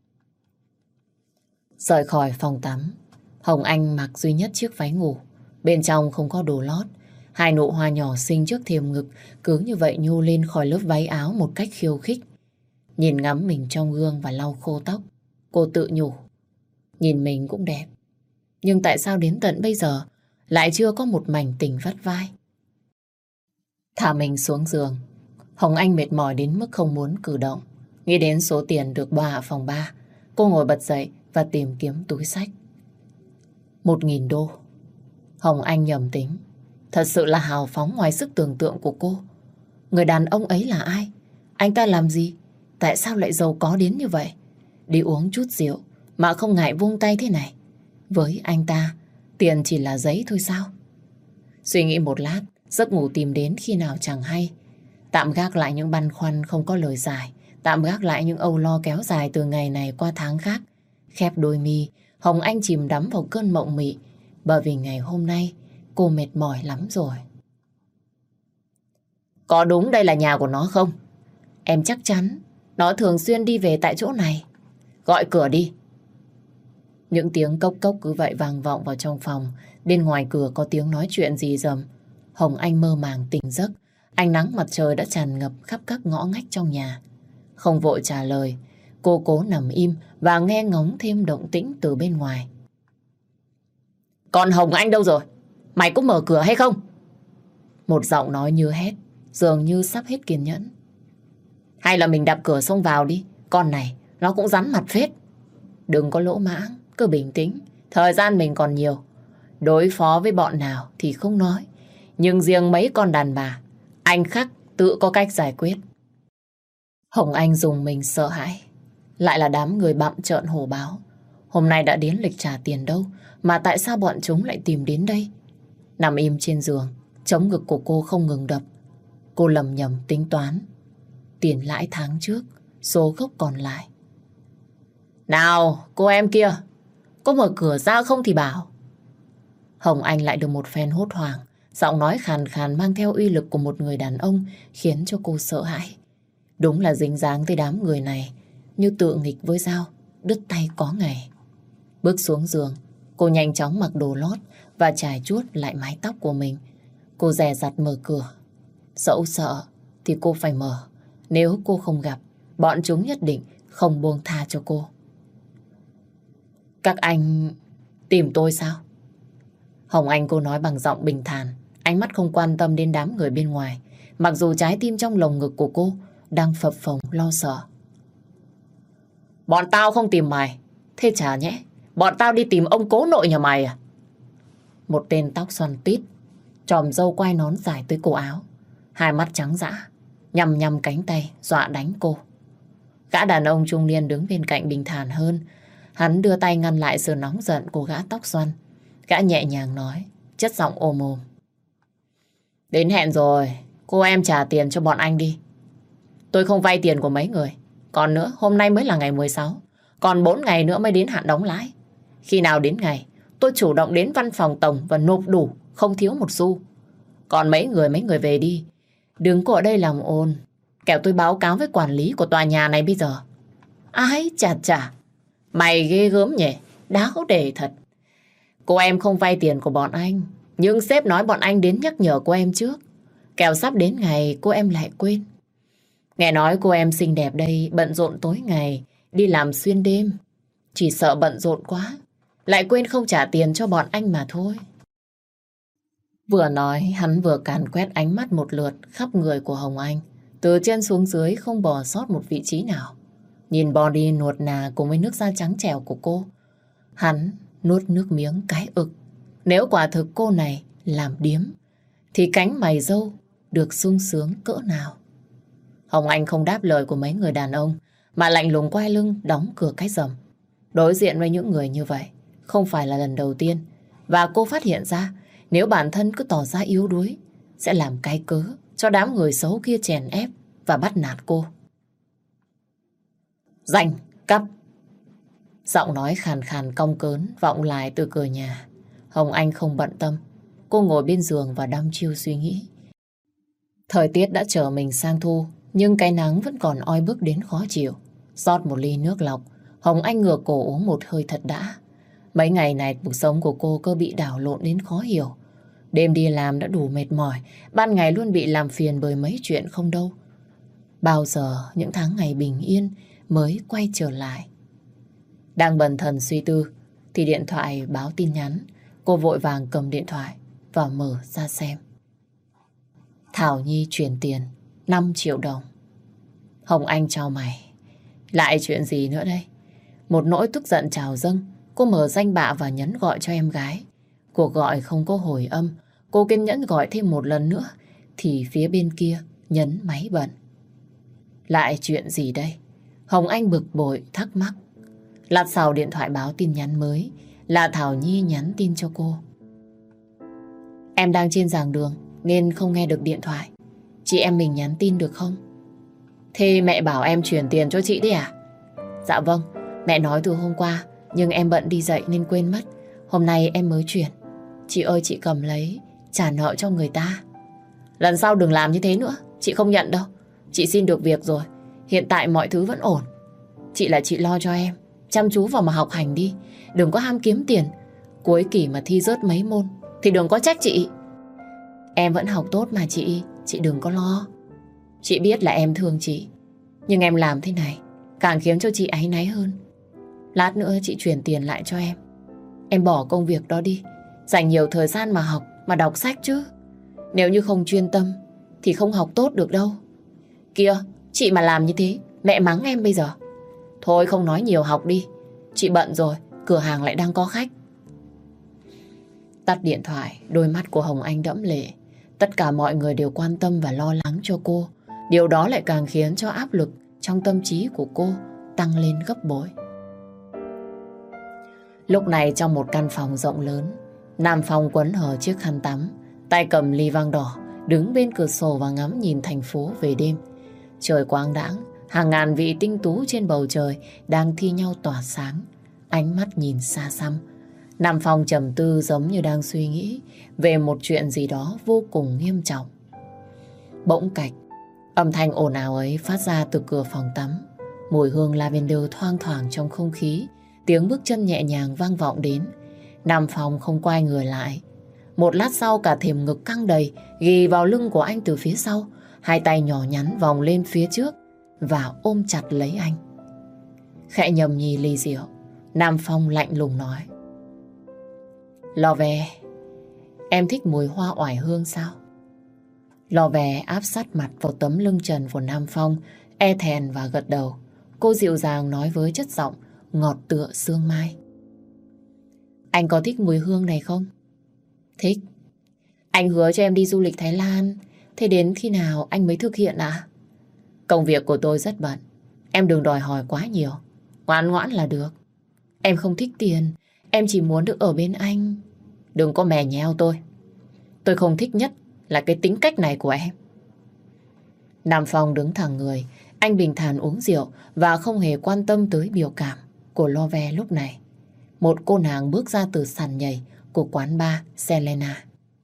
Rời khỏi phòng tắm, Hồng Anh mặc duy nhất chiếc váy ngủ. Bên trong không có đồ lót. Hai nụ hoa nhỏ xinh trước thềm ngực cứ như vậy nhô lên khỏi lớp váy áo một cách khiêu khích. Nhìn ngắm mình trong gương và lau khô tóc, cô tự nhủ. Nhìn mình cũng đẹp, nhưng tại sao đến tận bây giờ lại chưa có một mảnh tình vắt vai? Thả mình xuống giường, Hồng Anh mệt mỏi đến mức không muốn cử động. Nghĩ đến số tiền được boa ở phòng bar, cô ngồi bật dậy và tìm kiếm túi xách. 1.000 đô. Hồng Anh nhầm tính. Thật sự là hào phóng ngoài sức tưởng tượng của cô. Người đàn ông ấy là ai? Anh ta làm gì tại sao lại giàu có đến như vậy? Đi uống chút rượu mà không ngại vung tay thế này. Với anh ta, tiền chỉ là giấy thôi sao? Suy nghĩ một lát, giấc ngủ tìm đến khi nào chẳng hay. Tạm gác lại những băn khoăn không có lời giải, tạm gác lại những âu lo kéo dài từ ngày này qua tháng khác. Khép đôi mi, Hồng Anh chìm đắm vào cơn mộng mị, bởi vì ngày hôm nay cô mệt mỏi lắm rồi. Có đúng đây là nhà của nó không? Em chắc chắn nó thường xuyên đi về tại chỗ này. Gọi cửa đi. Những tiếng cốc cốc cứ vậy vang vọng vào trong phòng. Bên ngoài cửa có tiếng nói chuyện rì rầm. Hồng Anh mơ màng tỉnh giấc. Ánh nắng mặt trời đã tràn ngập khắp các ngõ ngách trong nhà. Không vội trả lời, cô cố nằm im và nghe ngóng thêm động tĩnh từ bên ngoài. Còn Hồng Anh đâu rồi? Mày có mở cửa hay không? Một giọng nói như hét, dường như sắp hết kiên nhẫn. Hay là mình đạp cửa xông vào đi. Con này, nó cũng rắn mặt phết. Đừng có lỗ mãng, cứ bình tĩnh. Thời gian mình còn nhiều. Đối phó với bọn nào thì không nói. Nhưng riêng mấy con đàn bà, anh Khắc tự có cách giải quyết. Hồng Anh dùng mình sợ hãi. Lại là đám người bặm trợn hổ báo. Hôm nay đã đến lịch trả tiền đâu, mà tại sao bọn chúng lại tìm đến đây? Nằm im trên giường, trống ngực của cô không ngừng đập. Cô lầm nhầm tính toán. Tiền lãi tháng trước, số gốc còn lại. Nào, cô em kia, có mở cửa ra không thì bảo. Hồng Anh lại được một phen hốt hoảng. Giọng nói khàn khàn mang theo uy lực của một người đàn ông khiến cho cô sợ hãi. Đúng là dính dáng tới đám người này, như tự nghịch với dao, đứt tay có ngày. Bước xuống giường, cô nhanh chóng mặc đồ lót và chải chuốt lại mái tóc của mình. Cô dè dặt mở cửa. Dẫu sợ thì cô phải mở. Nếu cô không gặp, bọn chúng nhất định không buông tha cho cô. Các anh tìm tôi sao? Hồng Anh cô nói bằng giọng bình thản, ánh mắt không quan tâm đến đám người bên ngoài, mặc dù trái tim trong lồng ngực của cô đang phập phồng lo sợ. Bọn tao không tìm mày. Thế chả nhẽ bọn tao đi tìm ông cố nội nhà mày à? Một tên tóc xoăn tít, chòm râu quai nón dài tới cổ áo, hai mắt trắng dã, nhằm nhằm cánh tay dọa đánh cô. Gã đàn ông trung niên đứng bên cạnh bình thản hơn. Hắn đưa tay ngăn lại sự nóng giận của gã tóc xoăn. Gã nhẹ nhàng nói, chất giọng ồm ồm. Đến hẹn rồi, cô em trả tiền cho bọn anh đi. Tôi không vay tiền của mấy người. Còn nữa, hôm nay mới là ngày 16. Còn 4 ngày nữa mới đến hạn đóng lãi. Khi nào đến ngày, tôi chủ động đến văn phòng tổng và nộp đủ, không thiếu một xu. Còn mấy người về đi. Đừng có ở đây làm ồn. Kẻo tôi báo cáo với quản lý của tòa nhà này bây giờ. Ái chà chà, mày ghê gớm nhỉ, đáo để thật. Cô em không vay tiền của bọn anh, nhưng sếp nói bọn anh đến nhắc nhở cô em trước. Kẻo sắp đến ngày cô em lại quên. Nghe nói cô em xinh đẹp đây bận rộn tối ngày, đi làm xuyên đêm. Chỉ sợ bận rộn quá, lại quên không trả tiền cho bọn anh mà thôi. Vừa nói, hắn vừa càn quét ánh mắt một lượt khắp người của Hồng Anh. Từ trên xuống dưới không bỏ sót một vị trí nào. Nhìn body nuột nà cùng với nước da trắng trẻo của cô, hắn nuốt nước miếng cái ực. Nếu quả thực cô này làm điếm, thì cánh mày râu được sung sướng cỡ nào. Hồng Anh không đáp lời của mấy người đàn ông, mà lạnh lùng quay lưng đóng cửa cái rầm. Đối diện với những người như vậy không phải là lần đầu tiên, và cô phát hiện ra nếu bản thân cứ tỏ ra yếu đuối sẽ làm cái cớ cho đám người xấu kia chèn ép và bắt nạt cô. Danh, cắp. Giọng nói khàn khàn cong cớn vọng lại từ cửa nhà. Hồng Anh không bận tâm. Cô ngồi bên giường và đăm chiêu suy nghĩ. Thời tiết đã trở mình sang thu, nhưng cái nắng vẫn còn oi bức đến khó chịu. Rót một ly nước lọc, Hồng Anh ngửa cổ uống một hơi thật đã. Mấy ngày này cuộc sống của cô cứ bị đảo lộn đến khó hiểu. Đêm đi làm đã đủ mệt mỏi, ban ngày luôn bị làm phiền bởi mấy chuyện không đâu. Bao giờ những tháng ngày bình yên mới quay trở lại. Đang bần thần suy tư thì điện thoại báo tin nhắn. Cô vội vàng cầm điện thoại và mở ra xem. Thảo Nhi chuyển tiền 5 triệu đồng. Hồng Anh chào mày. Lại chuyện gì nữa đây? Một nỗi tức giận trào dâng. Cô mở danh bạ và nhấn gọi cho em gái. Cuộc gọi không có hồi âm. Cô kiên nhẫn gọi thêm một lần nữa thì phía bên kia nhấn máy bận. Lại chuyện gì đây? Hồng Anh bực bội thắc mắc. Lát sau điện thoại báo tin nhắn mới là Thảo Nhi nhắn tin cho cô. Em đang trên giảng đường nên không nghe được điện thoại. Chị em mình nhắn tin được không? Thế mẹ bảo em chuyển tiền cho chị đấy à? Dạ vâng, mẹ nói từ hôm qua, nhưng em bận đi dạy nên quên mất. Hôm nay em mới chuyển. Chị ơi, chị cầm lấy, trả nợ cho người ta. Lần sau đừng làm như thế nữa, chị không nhận đâu. Chị xin được việc rồi, hiện tại mọi thứ vẫn ổn. Chị là chị lo cho em, chăm chú vào mà học hành đi. Đừng có ham kiếm tiền. Cuối kỳ mà thi rớt mấy môn thì đừng có trách chị. Em vẫn học tốt mà chị đừng có lo. Chị biết là em thương chị, nhưng em làm thế này càng khiến cho chị áy náy hơn. Lát nữa chị chuyển tiền lại cho em. Em bỏ công việc đó đi, dành nhiều thời gian mà học, mà đọc sách chứ. Nếu như không chuyên tâm thì không học tốt được đâu. Kìa, chị mà làm như thế mẹ mắng em bây giờ. Thôi không nói nhiều, học đi. Chị bận rồi, cửa hàng lại đang có khách. Tắt điện thoại, đôi mắt của Hồng Anh đẫm lệ. Tất cả mọi người đều quan tâm và lo lắng cho cô. Điều đó lại càng khiến cho áp lực trong tâm trí của cô tăng lên gấp bội. Lúc này trong một căn phòng rộng lớn, Nam Phong quấn hở chiếc khăn tắm, tay cầm ly vang đỏ, đứng bên cửa sổ và ngắm nhìn thành phố về đêm. Trời quang đãng, hàng ngàn vị tinh tú trên bầu trời đang thi nhau tỏa sáng, ánh mắt nhìn xa xăm. Nam Phong trầm tư giống như đang suy nghĩ về một chuyện gì đó vô cùng nghiêm trọng. Bỗng cạch, âm thanh ồn ào ấy phát ra từ cửa phòng tắm. Mùi hương lavender thoang thoảng trong không khí, tiếng bước chân nhẹ nhàng vang vọng đến. Nam Phong không quay người lại. Một lát sau cả thềm ngực căng đầy ghì vào lưng của anh từ phía sau. Hai tay nhỏ nhắn vòng lên phía trước và ôm chặt lấy anh. Khẽ nhầm nhì ly rượu, Nam Phong lạnh lùng nói: Lò về, em thích mùi hoa oải hương sao? Lò về áp sát mặt vào tấm lưng trần của Nam Phong, e thẹn và gật đầu. Cô dịu dàng nói với chất giọng ngọt tựa sương mai: Anh có thích mùi hương này không? Thích. Anh hứa cho em đi du lịch Thái Lan. Thế đến khi nào anh mới thực hiện ạ? Công việc của tôi rất bận, em đừng đòi hỏi quá nhiều, ngoan ngoãn là được. Em không thích tiền, em chỉ muốn được ở bên anh. Đừng có mè nheo tôi. Tôi không thích nhất là cái tính cách này của em. Nam Phong đứng thẳng người, anh bình thản uống rượu và không hề quan tâm tới biểu cảm của Love lúc này. Một cô nàng bước ra từ sàn nhảy của quán bar Selena.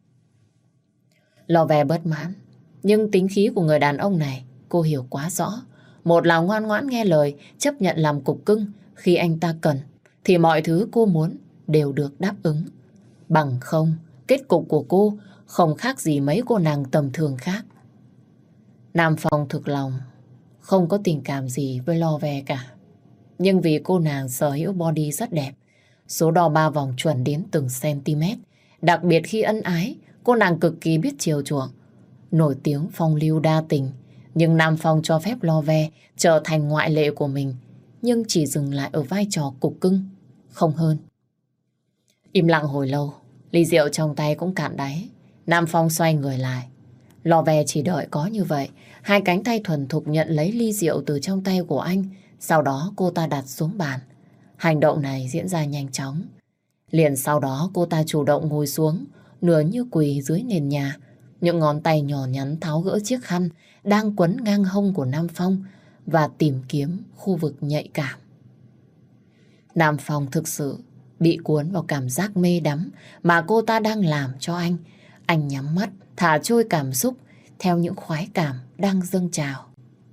Love bất mãn, nhưng tính khí của người đàn ông này cô hiểu quá rõ. Một là ngoan ngoãn nghe lời, chấp nhận làm cục cưng khi anh ta cần, thì mọi thứ cô muốn đều được đáp ứng. Bằng không, kết cục của cô không khác gì mấy cô nàng tầm thường khác. Nam Phong thực lòng không có tình cảm gì với Love cả. Nhưng vì cô nàng sở hữu body rất đẹp, số đo 3 vòng chuẩn đến từng cm. Đặc biệt khi ân ái, cô nàng cực kỳ biết chiều chuộng. Nổi tiếng phong lưu đa tình, nhưng Nam Phong cho phép Love trở thành ngoại lệ của mình, nhưng chỉ dừng lại ở vai trò cục cưng, không hơn. Im lặng hồi lâu, ly rượu trong tay cũng cạn đáy. Nam Phong xoay người lại. Love chỉ đợi có như vậy, hai cánh tay thuần thục nhận lấy ly rượu từ trong tay của anh, sau đó cô ta đặt xuống bàn. Hành động này diễn ra nhanh chóng. Liền sau đó cô ta chủ động ngồi xuống, nửa như quỳ dưới nền nhà. Những ngón tay nhỏ nhắn tháo gỡ chiếc khăn đang quấn ngang hông của Nam Phong và tìm kiếm khu vực nhạy cảm. Nam Phong thực sự bị cuốn vào cảm giác mê đắm mà cô ta đang làm cho anh. Anh nhắm mắt, thả trôi cảm xúc theo những khoái cảm đang dâng trào.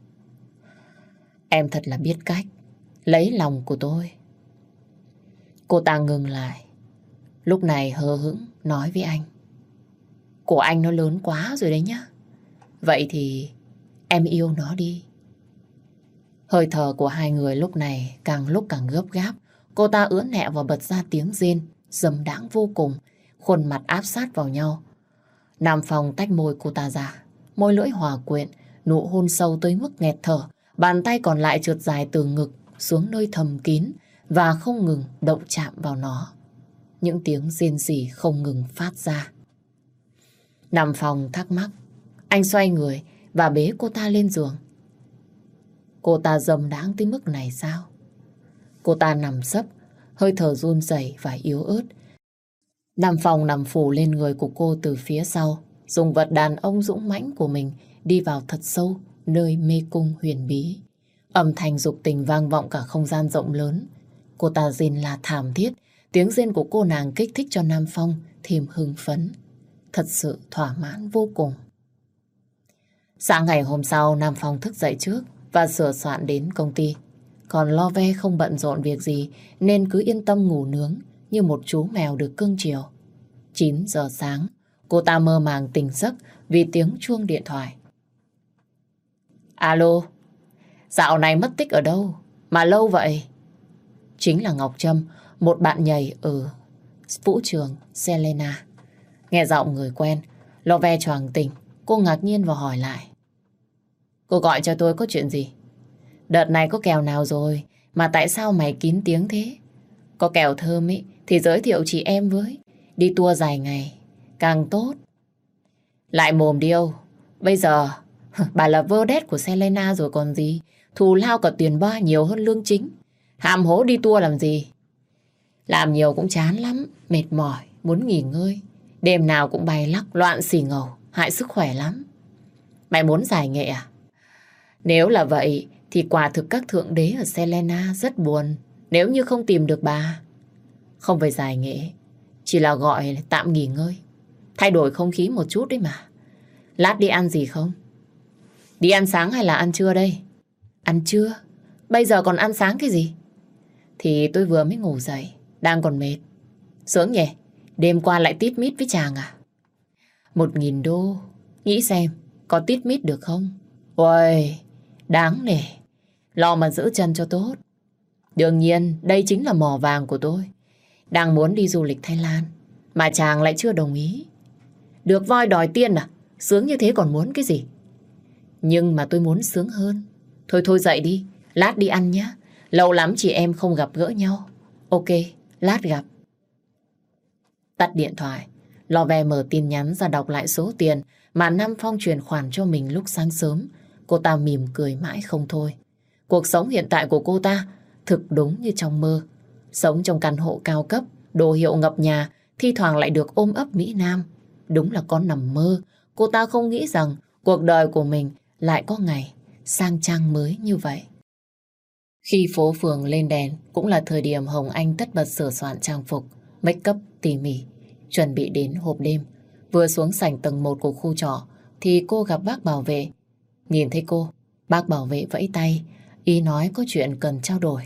Em thật là biết cách lấy lòng của tôi. Cô ta ngừng lại, lúc này hờ hững nói với anh: Của anh nó lớn quá rồi đấy nhá. Vậy thì em yêu nó đi. Hơi thở của hai người lúc này càng lúc càng gấp gáp. Cô ta ưỡn nẹo và bật ra tiếng rên dâm đãng vô cùng, khuôn mặt áp sát vào nhau. Nam Phong tách môi cô ta ra, môi lưỡi hòa quyện, nụ hôn sâu tới mức nghẹt thở. Bàn tay còn lại trượt dài từ ngực xuống nơi thầm kín và không ngừng động chạm vào nó. Những tiếng rên rỉ không ngừng phát ra. Nam Phong thắc mắc, anh xoay người và bế cô ta lên giường. Cô ta dâm đãng tới mức này sao? Cô ta nằm sấp, hơi thở run rẩy và yếu ớt. Nam Phong nằm phủ lên người của cô từ phía sau, dùng vật đàn ông dũng mãnh của mình đi vào thật sâu nơi mê cung huyền bí. Âm thanh dục tình vang vọng cả không gian rộng lớn. Cô ta rên la thảm thiết, tiếng rên của cô nàng kích thích cho Nam Phong thêm hưng phấn. Thật sự thỏa mãn vô cùng. Sáng ngày hôm sau, Nam Phong thức dậy trước và sửa soạn đến công ty. Còn lo ve không bận rộn việc gì nên cứ yên tâm ngủ nướng như một chú mèo được cưng chiều. 9 giờ sáng, cô ta mơ màng tỉnh giấc vì tiếng chuông điện thoại. Alo, dạo này mất tích ở đâu mà lâu vậy? Chính là Ngọc Trâm, một bạn nhảy ở vũ trường Selena. Nghe giọng người quen, lo ve choàng tỉnh, cô ngạc nhiên và hỏi lại. Cô gọi cho tôi có chuyện gì? Đợt này có kèo nào rồi mà tại sao mày kín tiếng thế? Có kèo thơm ý thì giới thiệu chị em với. Đi tour dài ngày càng tốt. Lại mồm điêu. Bây giờ bà là vedette của Selena rồi còn gì. Thù lao cả tiền bar nhiều hơn lương chính. Hàm hố đi tour làm gì? Làm nhiều cũng chán lắm. Mệt mỏi, muốn nghỉ ngơi. Đêm nào cũng bay lắc, loạn xì ngầu. Hại sức khỏe lắm. Mày muốn giải nghệ à? Nếu là vậy thì quả thực các thượng đế ở Selena rất buồn nếu như không tìm được bà. Không phải giải nghệ, chỉ là gọi tạm nghỉ ngơi. Thay đổi không khí một chút đấy mà. Lát đi ăn gì không? Đi ăn sáng hay là ăn trưa đây? Ăn trưa? Bây giờ còn ăn sáng cái gì? Thì tôi vừa mới ngủ dậy, đang còn mệt. Sướng nhỉ? Đêm qua lại tít mít với chàng à? 1.000 đô. Nghĩ xem, có tít mít được không? Ôi, đáng nể. Lo mà giữ chân cho tốt. Đương nhiên, đây chính là mỏ vàng của tôi. Đang muốn đi du lịch Thái Lan, mà chàng lại chưa đồng ý. Được voi đòi tiên à? Sướng như thế còn muốn cái gì? Nhưng mà tôi muốn sướng hơn. Thôi dậy đi, lát đi ăn nhé. Lâu lắm chị em không gặp gỡ nhau. Ok, lát gặp. Tắt điện thoại, lo ve mở tin nhắn ra đọc lại số tiền mà Nam Phong chuyển khoản cho mình lúc sáng sớm. Cô ta mỉm cười mãi không thôi. Cuộc sống hiện tại của cô ta thực đúng như trong mơ. Sống trong căn hộ cao cấp, đồ hiệu ngập nhà, thi thoảng lại được ôm ấp Mỹ Nam. Đúng là con nằm mơ. Cô ta không nghĩ rằng cuộc đời của mình lại có ngày sang trang mới như vậy. Khi phố phường lên đèn, cũng là thời điểm Hồng Anh tất bật sửa soạn trang phục, make up tỉ mỉ, chuẩn bị đến hộp đêm. Vừa xuống sảnh tầng 1 của khu trọ thì cô gặp bác bảo vệ. Nhìn thấy cô, bác bảo vệ vẫy tay, ý nói có chuyện cần trao đổi.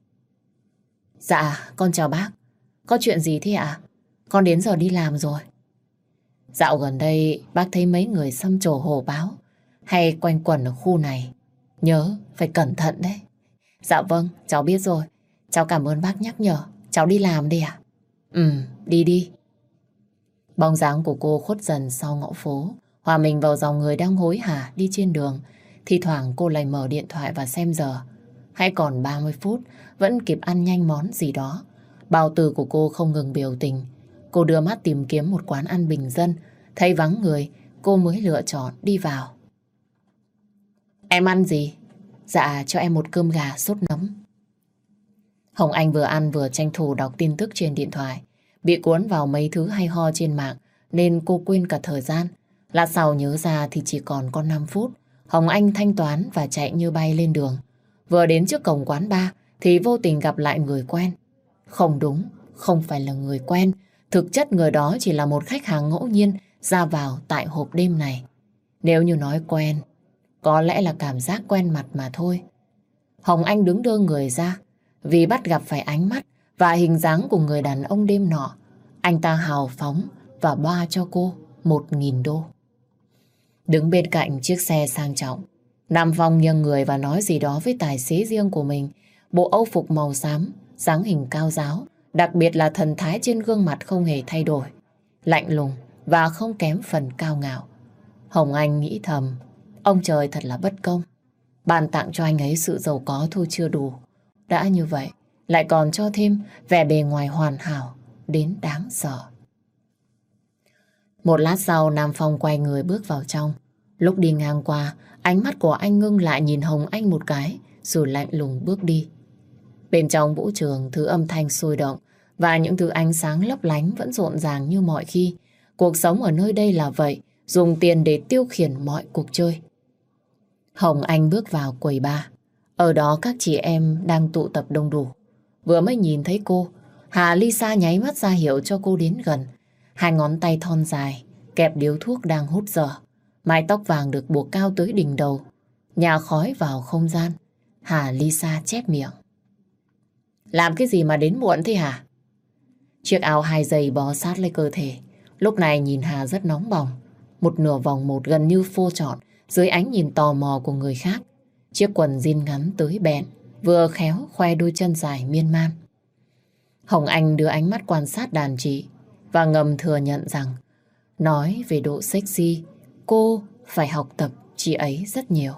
Dạ, con chào bác. Có chuyện gì thế ạ? Con đến giờ đi làm rồi. Dạo gần đây bác thấy mấy người xăm trổ hổ báo hay quanh quẩn ở khu này. Nhớ phải cẩn thận đấy. Dạ vâng, cháu biết rồi. Cháu cảm ơn bác nhắc nhở. Cháu đi làm đi ạ. Đi đi. Bóng dáng của cô khuất dần sau ngõ phố, hòa mình vào dòng người đang hối hả đi trên đường. Thi thoảng cô lại mở điện thoại và xem giờ. Hay còn 30 phút, vẫn kịp ăn nhanh món gì đó. Bao tử của cô không ngừng biểu tình. Cô đưa mắt tìm kiếm một quán ăn bình dân. Thấy vắng người, cô mới lựa chọn đi vào. Em ăn gì? Dạ, cho em một cơm gà sốt nấm. Hồng Anh vừa ăn vừa tranh thủ đọc tin tức trên điện thoại. Bị cuốn vào mấy thứ hay ho trên mạng nên cô quên cả thời gian. Lát sau nhớ ra thì chỉ còn có 5 phút. Hồng Anh thanh toán và chạy như bay lên đường. Vừa đến trước cổng quán bar thì vô tình gặp lại người quen. Không đúng, không phải là người quen. Thực chất người đó chỉ là một khách hàng ngẫu nhiên ra vào tại hộp đêm này. Nếu như nói quen, có lẽ là cảm giác quen mặt mà thôi. Hồng Anh đứng đơ người ra vì bắt gặp phải ánh mắt và hình dáng của người đàn ông đêm nọ. Anh ta hào phóng và boa cho cô 1.000 đô. Đứng bên cạnh chiếc xe sang trọng, Nam Phong nghiêng người và nói gì đó với tài xế riêng của mình. Bộ âu phục màu xám, dáng hình cao ráo, đặc biệt là thần thái trên gương mặt không hề thay đổi, lạnh lùng và không kém phần cao ngạo. Hồng Anh nghĩ thầm, ông trời thật là bất công. Ban tặng cho anh ấy sự giàu có thôi chưa đủ. Đã như vậy, lại còn cho thêm vẻ bề ngoài hoàn hảo đến đáng sợ. Một lát sau, Nam Phong quay người bước vào trong. Lúc đi ngang qua, ánh mắt của anh ngưng lại nhìn Hồng Anh một cái, rồi lạnh lùng bước đi. Bên trong vũ trường, thứ âm thanh sôi động và những thứ ánh sáng lấp lánh vẫn rộn ràng như mọi khi. Cuộc sống ở nơi đây là vậy, dùng tiền để tiêu khiển mọi cuộc chơi. Hồng Anh bước vào quầy bar. Ở đó các chị em đang tụ tập đông đủ. Vừa mới nhìn thấy cô, Hà Lisa nháy mắt ra hiệu cho cô đến gần. Hai ngón tay thon dài, kẹp điếu thuốc đang hút dở. Mái tóc vàng được buộc cao tới đỉnh đầu. Nhả khói vào không gian. Hà Lisa chép miệng. Làm cái gì mà đến muộn thế hả? Chiếc áo hai dây bó sát lấy cơ thể. Lúc này nhìn Hà rất nóng bỏng. Một nửa vòng một gần như phô trọn dưới ánh nhìn tò mò của người khác. Chiếc quần jean ngắn tới bẹn, vừa khéo khoe đôi chân dài miên man. Hồng Anh đưa ánh mắt quan sát đàn chị và ngầm thừa nhận rằng nói về độ sexy, cô phải học tập chị ấy rất nhiều.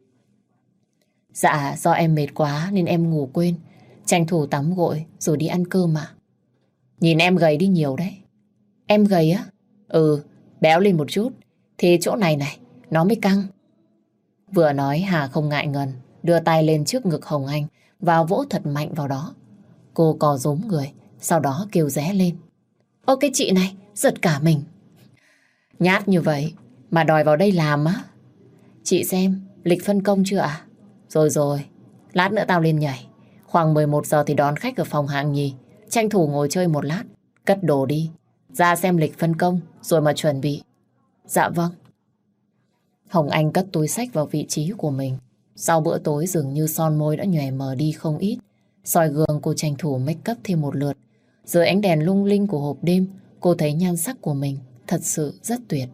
Dạ, do em mệt quá nên em ngủ quên. Tranh thủ tắm gội rồi đi ăn cơm mà. Nhìn em gầy đi nhiều đấy. Em gầy á? Ừ, béo lên một chút. Thì chỗ này này, nó mới căng. Vừa nói Hà không ngại ngần, đưa tay lên trước ngực Hồng Anh và vỗ thật mạnh vào đó. Cô cò rúm người, sau đó kêu ré lên. Ô cái chị này, giật cả mình. Nhát như vậy mà đòi vào đây làm á? Chị xem, lịch phân công chưa ạ? Rồi rồi, lát nữa tao lên nhảy. Khoảng 11 giờ thì đón khách ở phòng hạng nhì. Tranh thủ ngồi chơi một lát, cất đồ đi. Ra xem lịch phân công rồi mà chuẩn bị. Dạ vâng. Hồng Anh cất túi xách vào vị trí của mình. Sau bữa tối dường như son môi đã nhòe mờ đi không ít. Soi gương cô tranh thủ make up thêm một lượt. Dưới ánh đèn lung linh của hộp đêm, cô thấy nhan sắc của mình thật sự rất tuyệt.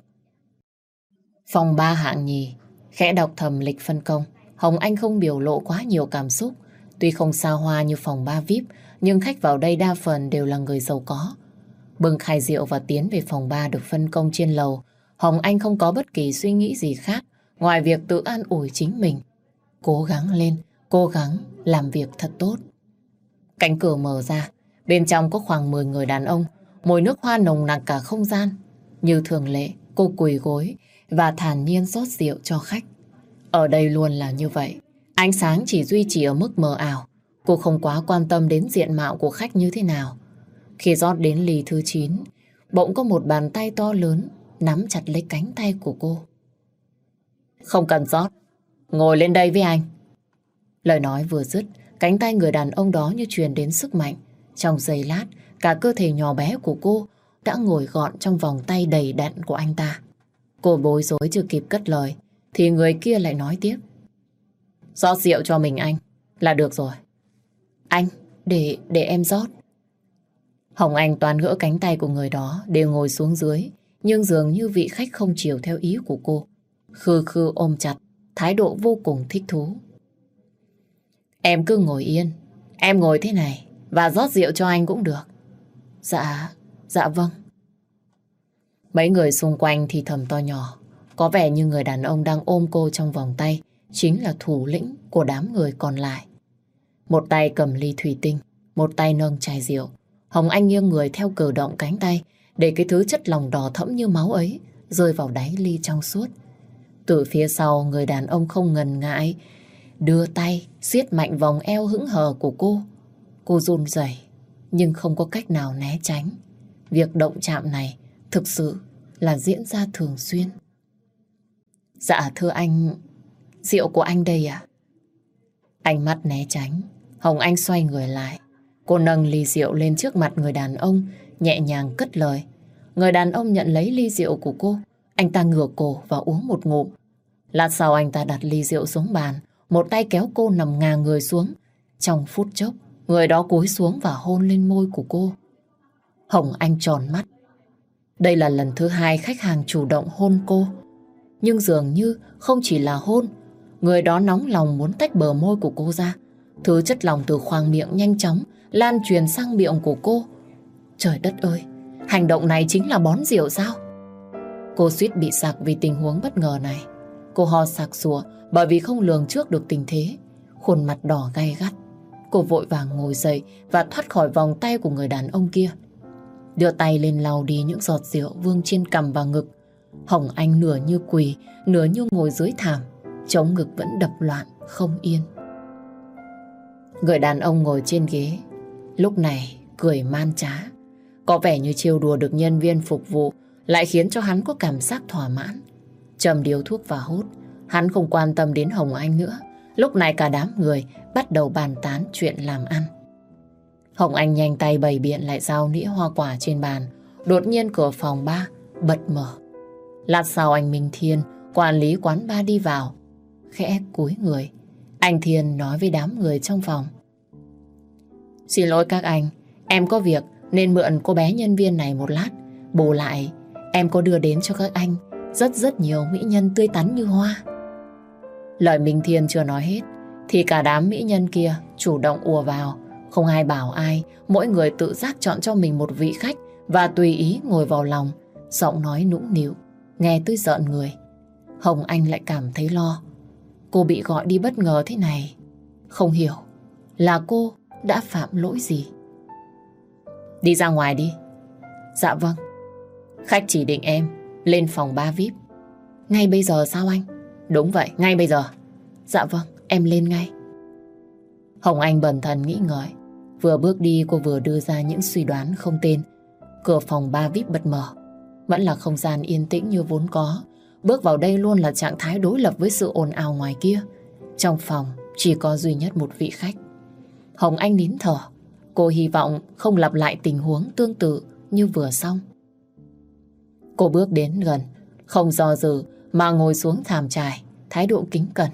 Phòng 3 hạng nhì, khẽ đọc thầm lịch phân công. Hồng Anh không biểu lộ quá nhiều cảm xúc. Tuy không xa hoa như phòng 3 VIP, nhưng khách vào đây đa phần đều là người giàu có. Bưng khay rượu và tiến về phòng 3 được phân công trên lầu. Hồng Anh không có bất kỳ suy nghĩ gì khác ngoài việc tự an ủi chính mình. Cố gắng lên, cố gắng làm việc thật tốt. Cánh cửa mở ra, bên trong có khoảng 10 người đàn ông, mùi nước hoa nồng nặc cả không gian. Như thường lệ, cô quỳ gối và thản nhiên rót rượu cho khách. Ở đây luôn là như vậy, ánh sáng chỉ duy trì ở mức mờ ảo. Cô không quá quan tâm đến diện mạo của khách như thế nào. Khi rót đến ly thứ 9, bỗng có một bàn tay to lớn nắm chặt lấy cánh tay của cô. Không cần rót, ngồi lên đây với anh. Lời nói vừa dứt, cánh tay người đàn ông đó như truyền đến sức mạnh. Trong giây lát, cả cơ thể nhỏ bé của cô đã ngồi gọn trong vòng tay đầy đặn của anh ta. Cô bối rối chưa kịp cất lời, thì người kia lại nói tiếp. Rót rượu cho mình anh, là được rồi. Anh, để em rót. Hồng Anh toàn gỡ cánh tay của người đó đều ngồi xuống dưới, nhưng dường như vị khách không chiều theo ý của cô. Khư khư ôm chặt, thái độ vô cùng thích thú. Em cứ ngồi yên, em ngồi thế này và rót rượu cho anh cũng được. Dạ vâng. Mấy người xung quanh thì thầm to nhỏ. Có vẻ như người đàn ông đang ôm cô trong vòng tay chính là thủ lĩnh của đám người còn lại. Một tay cầm ly thủy tinh, một tay nâng chai rượu. Hồng Anh nghiêng người theo cử động cánh tay để cái thứ chất lỏng đỏ thẫm như máu ấy rơi vào đáy ly trong suốt. Từ phía sau, người đàn ông không ngần ngại đưa tay siết mạnh vòng eo hững hờ của cô. Cô run rẩy nhưng không có cách nào né tránh. Việc động chạm này thực sự là diễn ra thường xuyên. Dạ thưa anh, rượu của anh đây à? Ánh mắt né tránh, Hồng Anh xoay người lại. Cô nâng ly rượu lên trước mặt người đàn ông, nhẹ nhàng cất lời. Người đàn ông nhận lấy ly rượu của cô. Anh ta ngửa cổ và uống một ngụm. Lát sau anh ta đặt ly rượu xuống bàn, một tay kéo cô nằm ngả người xuống. Trong phút chốc, người đó cúi xuống và hôn lên môi của cô. Hồng Anh tròn mắt. Đây là lần thứ 2 khách hàng chủ động hôn cô. Nhưng dường như không chỉ là hôn, người đó nóng lòng muốn tách bờ môi của cô ra. Thứ chất lỏng từ khoang miệng nhanh chóng lan truyền sang miệng của cô. Trời đất ơi, hành động này chính là bón rượu sao? Cô suýt bị sặc vì tình huống bất ngờ này. Cô ho sặc sụa bởi vì không lường trước được tình thế. Khuôn mặt đỏ gay gắt. Cô vội vàng ngồi dậy và thoát khỏi vòng tay của người đàn ông kia. Đưa tay lên lau đi những giọt rượu vương trên cằm và ngực. Hồng Anh nửa như quỳ, nửa như ngồi dưới thảm, trống ngực vẫn đập loạn, không yên. Người đàn ông ngồi trên ghế, lúc này cười man trá. Có vẻ như trêu đùa được nhân viên phục vụ lại khiến cho hắn có cảm giác thỏa mãn. Châm điếu thuốc và hút, hắn không quan tâm đến Hồng Anh nữa. Lúc này cả đám người bắt đầu bàn tán chuyện làm ăn. Hồng Anh nhanh tay bày biện lại dao nĩa hoa quả trên bàn. Đột nhiên cửa phòng ba bật mở. Lát sau anh Minh Thiên, quản lý quán ba đi vào, khẽ cúi người. Anh Thiên nói với đám người trong phòng: "Xin lỗi các anh, em có việc nên mượn cô bé nhân viên này một lát. Bù lại, em có đưa đến cho các anh rất nhiều mỹ nhân tươi tắn như hoa." Lời Minh Thiên chưa nói hết thì cả đám mỹ nhân kia chủ động ùa vào. Không ai bảo ai, mỗi người tự giác chọn cho mình một vị khách và tùy ý ngồi vào lòng. Giọng nói nũng nịu, nghe tới rợn người. Hồng Anh lại cảm thấy lo. Cô bị gọi đi bất ngờ thế này, không hiểu là cô đã phạm lỗi gì. "Đi ra ngoài đi." "Dạ vâng." "Khách chỉ định em lên phòng 3 VIP." "Ngay bây giờ sao anh?" "Đúng vậy, ngay bây giờ." "Dạ vâng, em lên ngay." Hồng Anh bần thần nghĩ ngợi. Vừa bước đi cô vừa đưa ra những suy đoán không tên. Cửa phòng 3 VIP bật mở. Vẫn là không gian yên tĩnh như vốn có. Bước vào đây luôn là trạng thái đối lập với sự ồn ào ngoài kia. Trong phòng chỉ có duy nhất một vị khách. Hồng Anh nín thở. Cô hy vọng không lặp lại tình huống tương tự như vừa xong. Cô bước đến gần, không do dự mà ngồi xuống thảm trải, thái độ kính cẩn.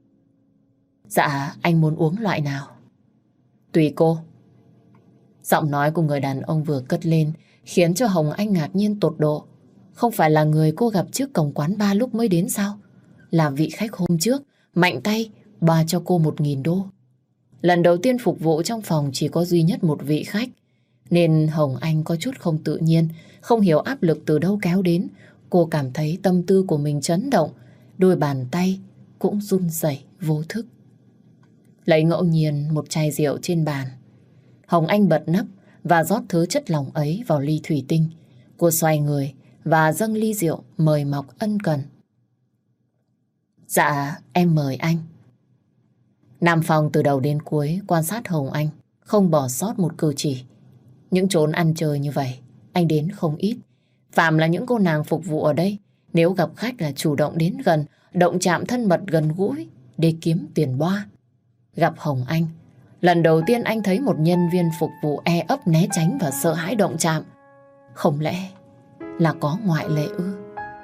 "Dạ, anh muốn uống loại nào?" "Tùy cô." Giọng nói của người đàn ông vừa cất lên khiến cho Hồng Anh ngạc nhiên tột độ. Không phải là người cô gặp trước cổng quán bar lúc mới đến sao? Là vị khách hôm trước mạnh tay ba cho cô 1.000 đô. Lần đầu tiên phục vụ trong phòng chỉ có duy nhất một vị khách, nên Hồng Anh có chút không tự nhiên, không hiểu áp lực từ đâu kéo đến. Cô cảm thấy tâm tư của mình chấn động, đôi bàn tay cũng run rẩy vô thức. Lấy ngẫu nhiên một chai rượu trên bàn, Hồng Anh bật nắp và rót thứ chất lỏng ấy vào ly thủy tinh. Cô xoay người và dâng ly rượu mời mọc ân cần. "Dạ, em mời anh." Nam Phong từ đầu đến cuối quan sát Hồng Anh, không bỏ sót một cử chỉ. Những chốn ăn chơi như vậy, anh đến không ít. Phạm là những cô nàng phục vụ ở đây, nếu gặp khách là chủ động đến gần, động chạm thân mật gần gũi để kiếm tiền boa. Gặp Hồng Anh, lần đầu tiên anh thấy một nhân viên phục vụ e ấp né tránh và sợ hãi động chạm. Không lẽ là có ngoại lệ ư?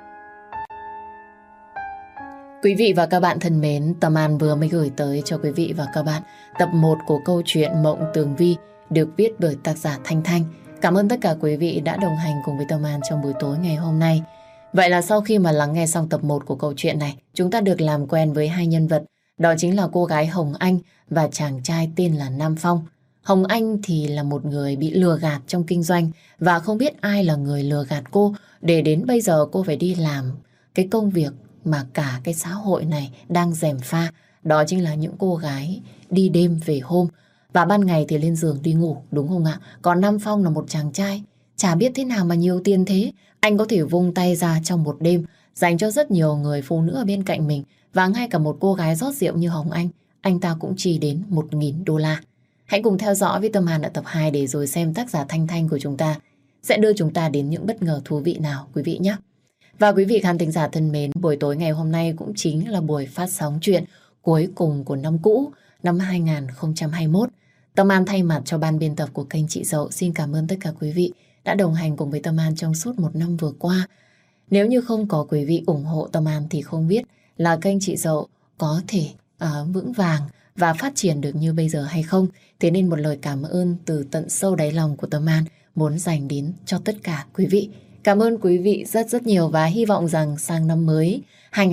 Quý vị và các bạn thân mến, Tâm An vừa mới gửi tới cho quý vị và các bạn tập 1 của câu chuyện Mộng Tường Vi được viết bởi tác giả Thanh Thanh. Cảm ơn tất cả quý vị đã đồng hành cùng với Tâm An trong buổi tối ngày hôm nay. Vậy là sau khi mà lắng nghe xong tập 1 của câu chuyện này, chúng ta được làm quen với hai nhân vật. Đó chính là cô gái Hồng Anh và chàng trai tên là Nam Phong. Hồng Anh thì là một người bị lừa gạt trong kinh doanh và không biết ai là người lừa gạt cô để đến bây giờ cô phải đi làm cái công việc mà cả cái xã hội này đang gièm pha. Đó chính là những cô gái đi đêm về hôm và ban ngày thì lên giường đi ngủ, đúng không ạ? Còn Nam Phong là một chàng trai chả biết thế nào mà nhiều tiền thế. Anh có thể vung tay ra trong một đêm dành cho rất nhiều người phụ nữ ở bên cạnh mình, và ngay cả một cô gái rót rượu như Hồng anh ta cũng chỉ đến 1.000 đô la. Hãy cùng theo dõi với Tâm An ở tập 2 để rồi xem tác giả Thanh Thanh của chúng ta sẽ đưa chúng ta đến những bất ngờ thú vị nào quý vị nhé. Và quý vị khán thính giả thân mến, buổi tối ngày hôm nay cũng chính là buổi phát sóng chuyện cuối cùng của năm cũ, năm 2021. Tâm An thay mặt cho ban biên tập của kênh Chị Dậu xin cảm ơn tất cả quý vị đã đồng hành cùng với Tâm An trong suốt một năm vừa qua. Nếu như không có quý vị ủng hộ Tâm An thì không biết là kênh Chị Dậu có thể vững vàng và phát triển được như bây giờ hay không. Thế nên một lời cảm ơn từ tận sâu đáy lòng của Tâm An muốn dành đến cho tất cả quý vị. Cảm ơn quý vị rất nhiều và hy vọng rằng sang năm mới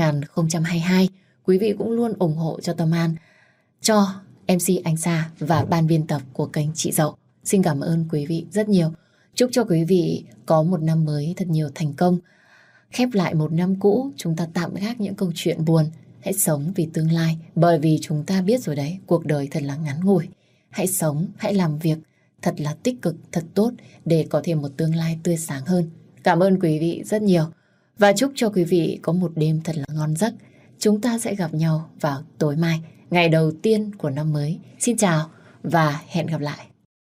2022 quý vị cũng luôn ủng hộ cho Tâm An, cho MC Anh Sa và ban biên tập của kênh Chị Dậu. Xin cảm ơn quý vị rất nhiều. Chúc cho quý vị có một năm mới thật nhiều thành công. Khép lại một năm cũ, chúng ta tạm gác những câu chuyện buồn. Hãy sống vì tương lai, bởi vì chúng ta biết rồi đấy, cuộc đời thật là ngắn ngủi. Hãy sống, hãy làm việc thật là tích cực, thật tốt để có thêm một tương lai tươi sáng hơn. Cảm ơn quý vị rất nhiều. Và chúc cho quý vị có một đêm thật là ngon giấc. Chúng ta sẽ gặp nhau vào tối mai, ngày đầu tiên của năm mới. Xin chào và hẹn gặp lại.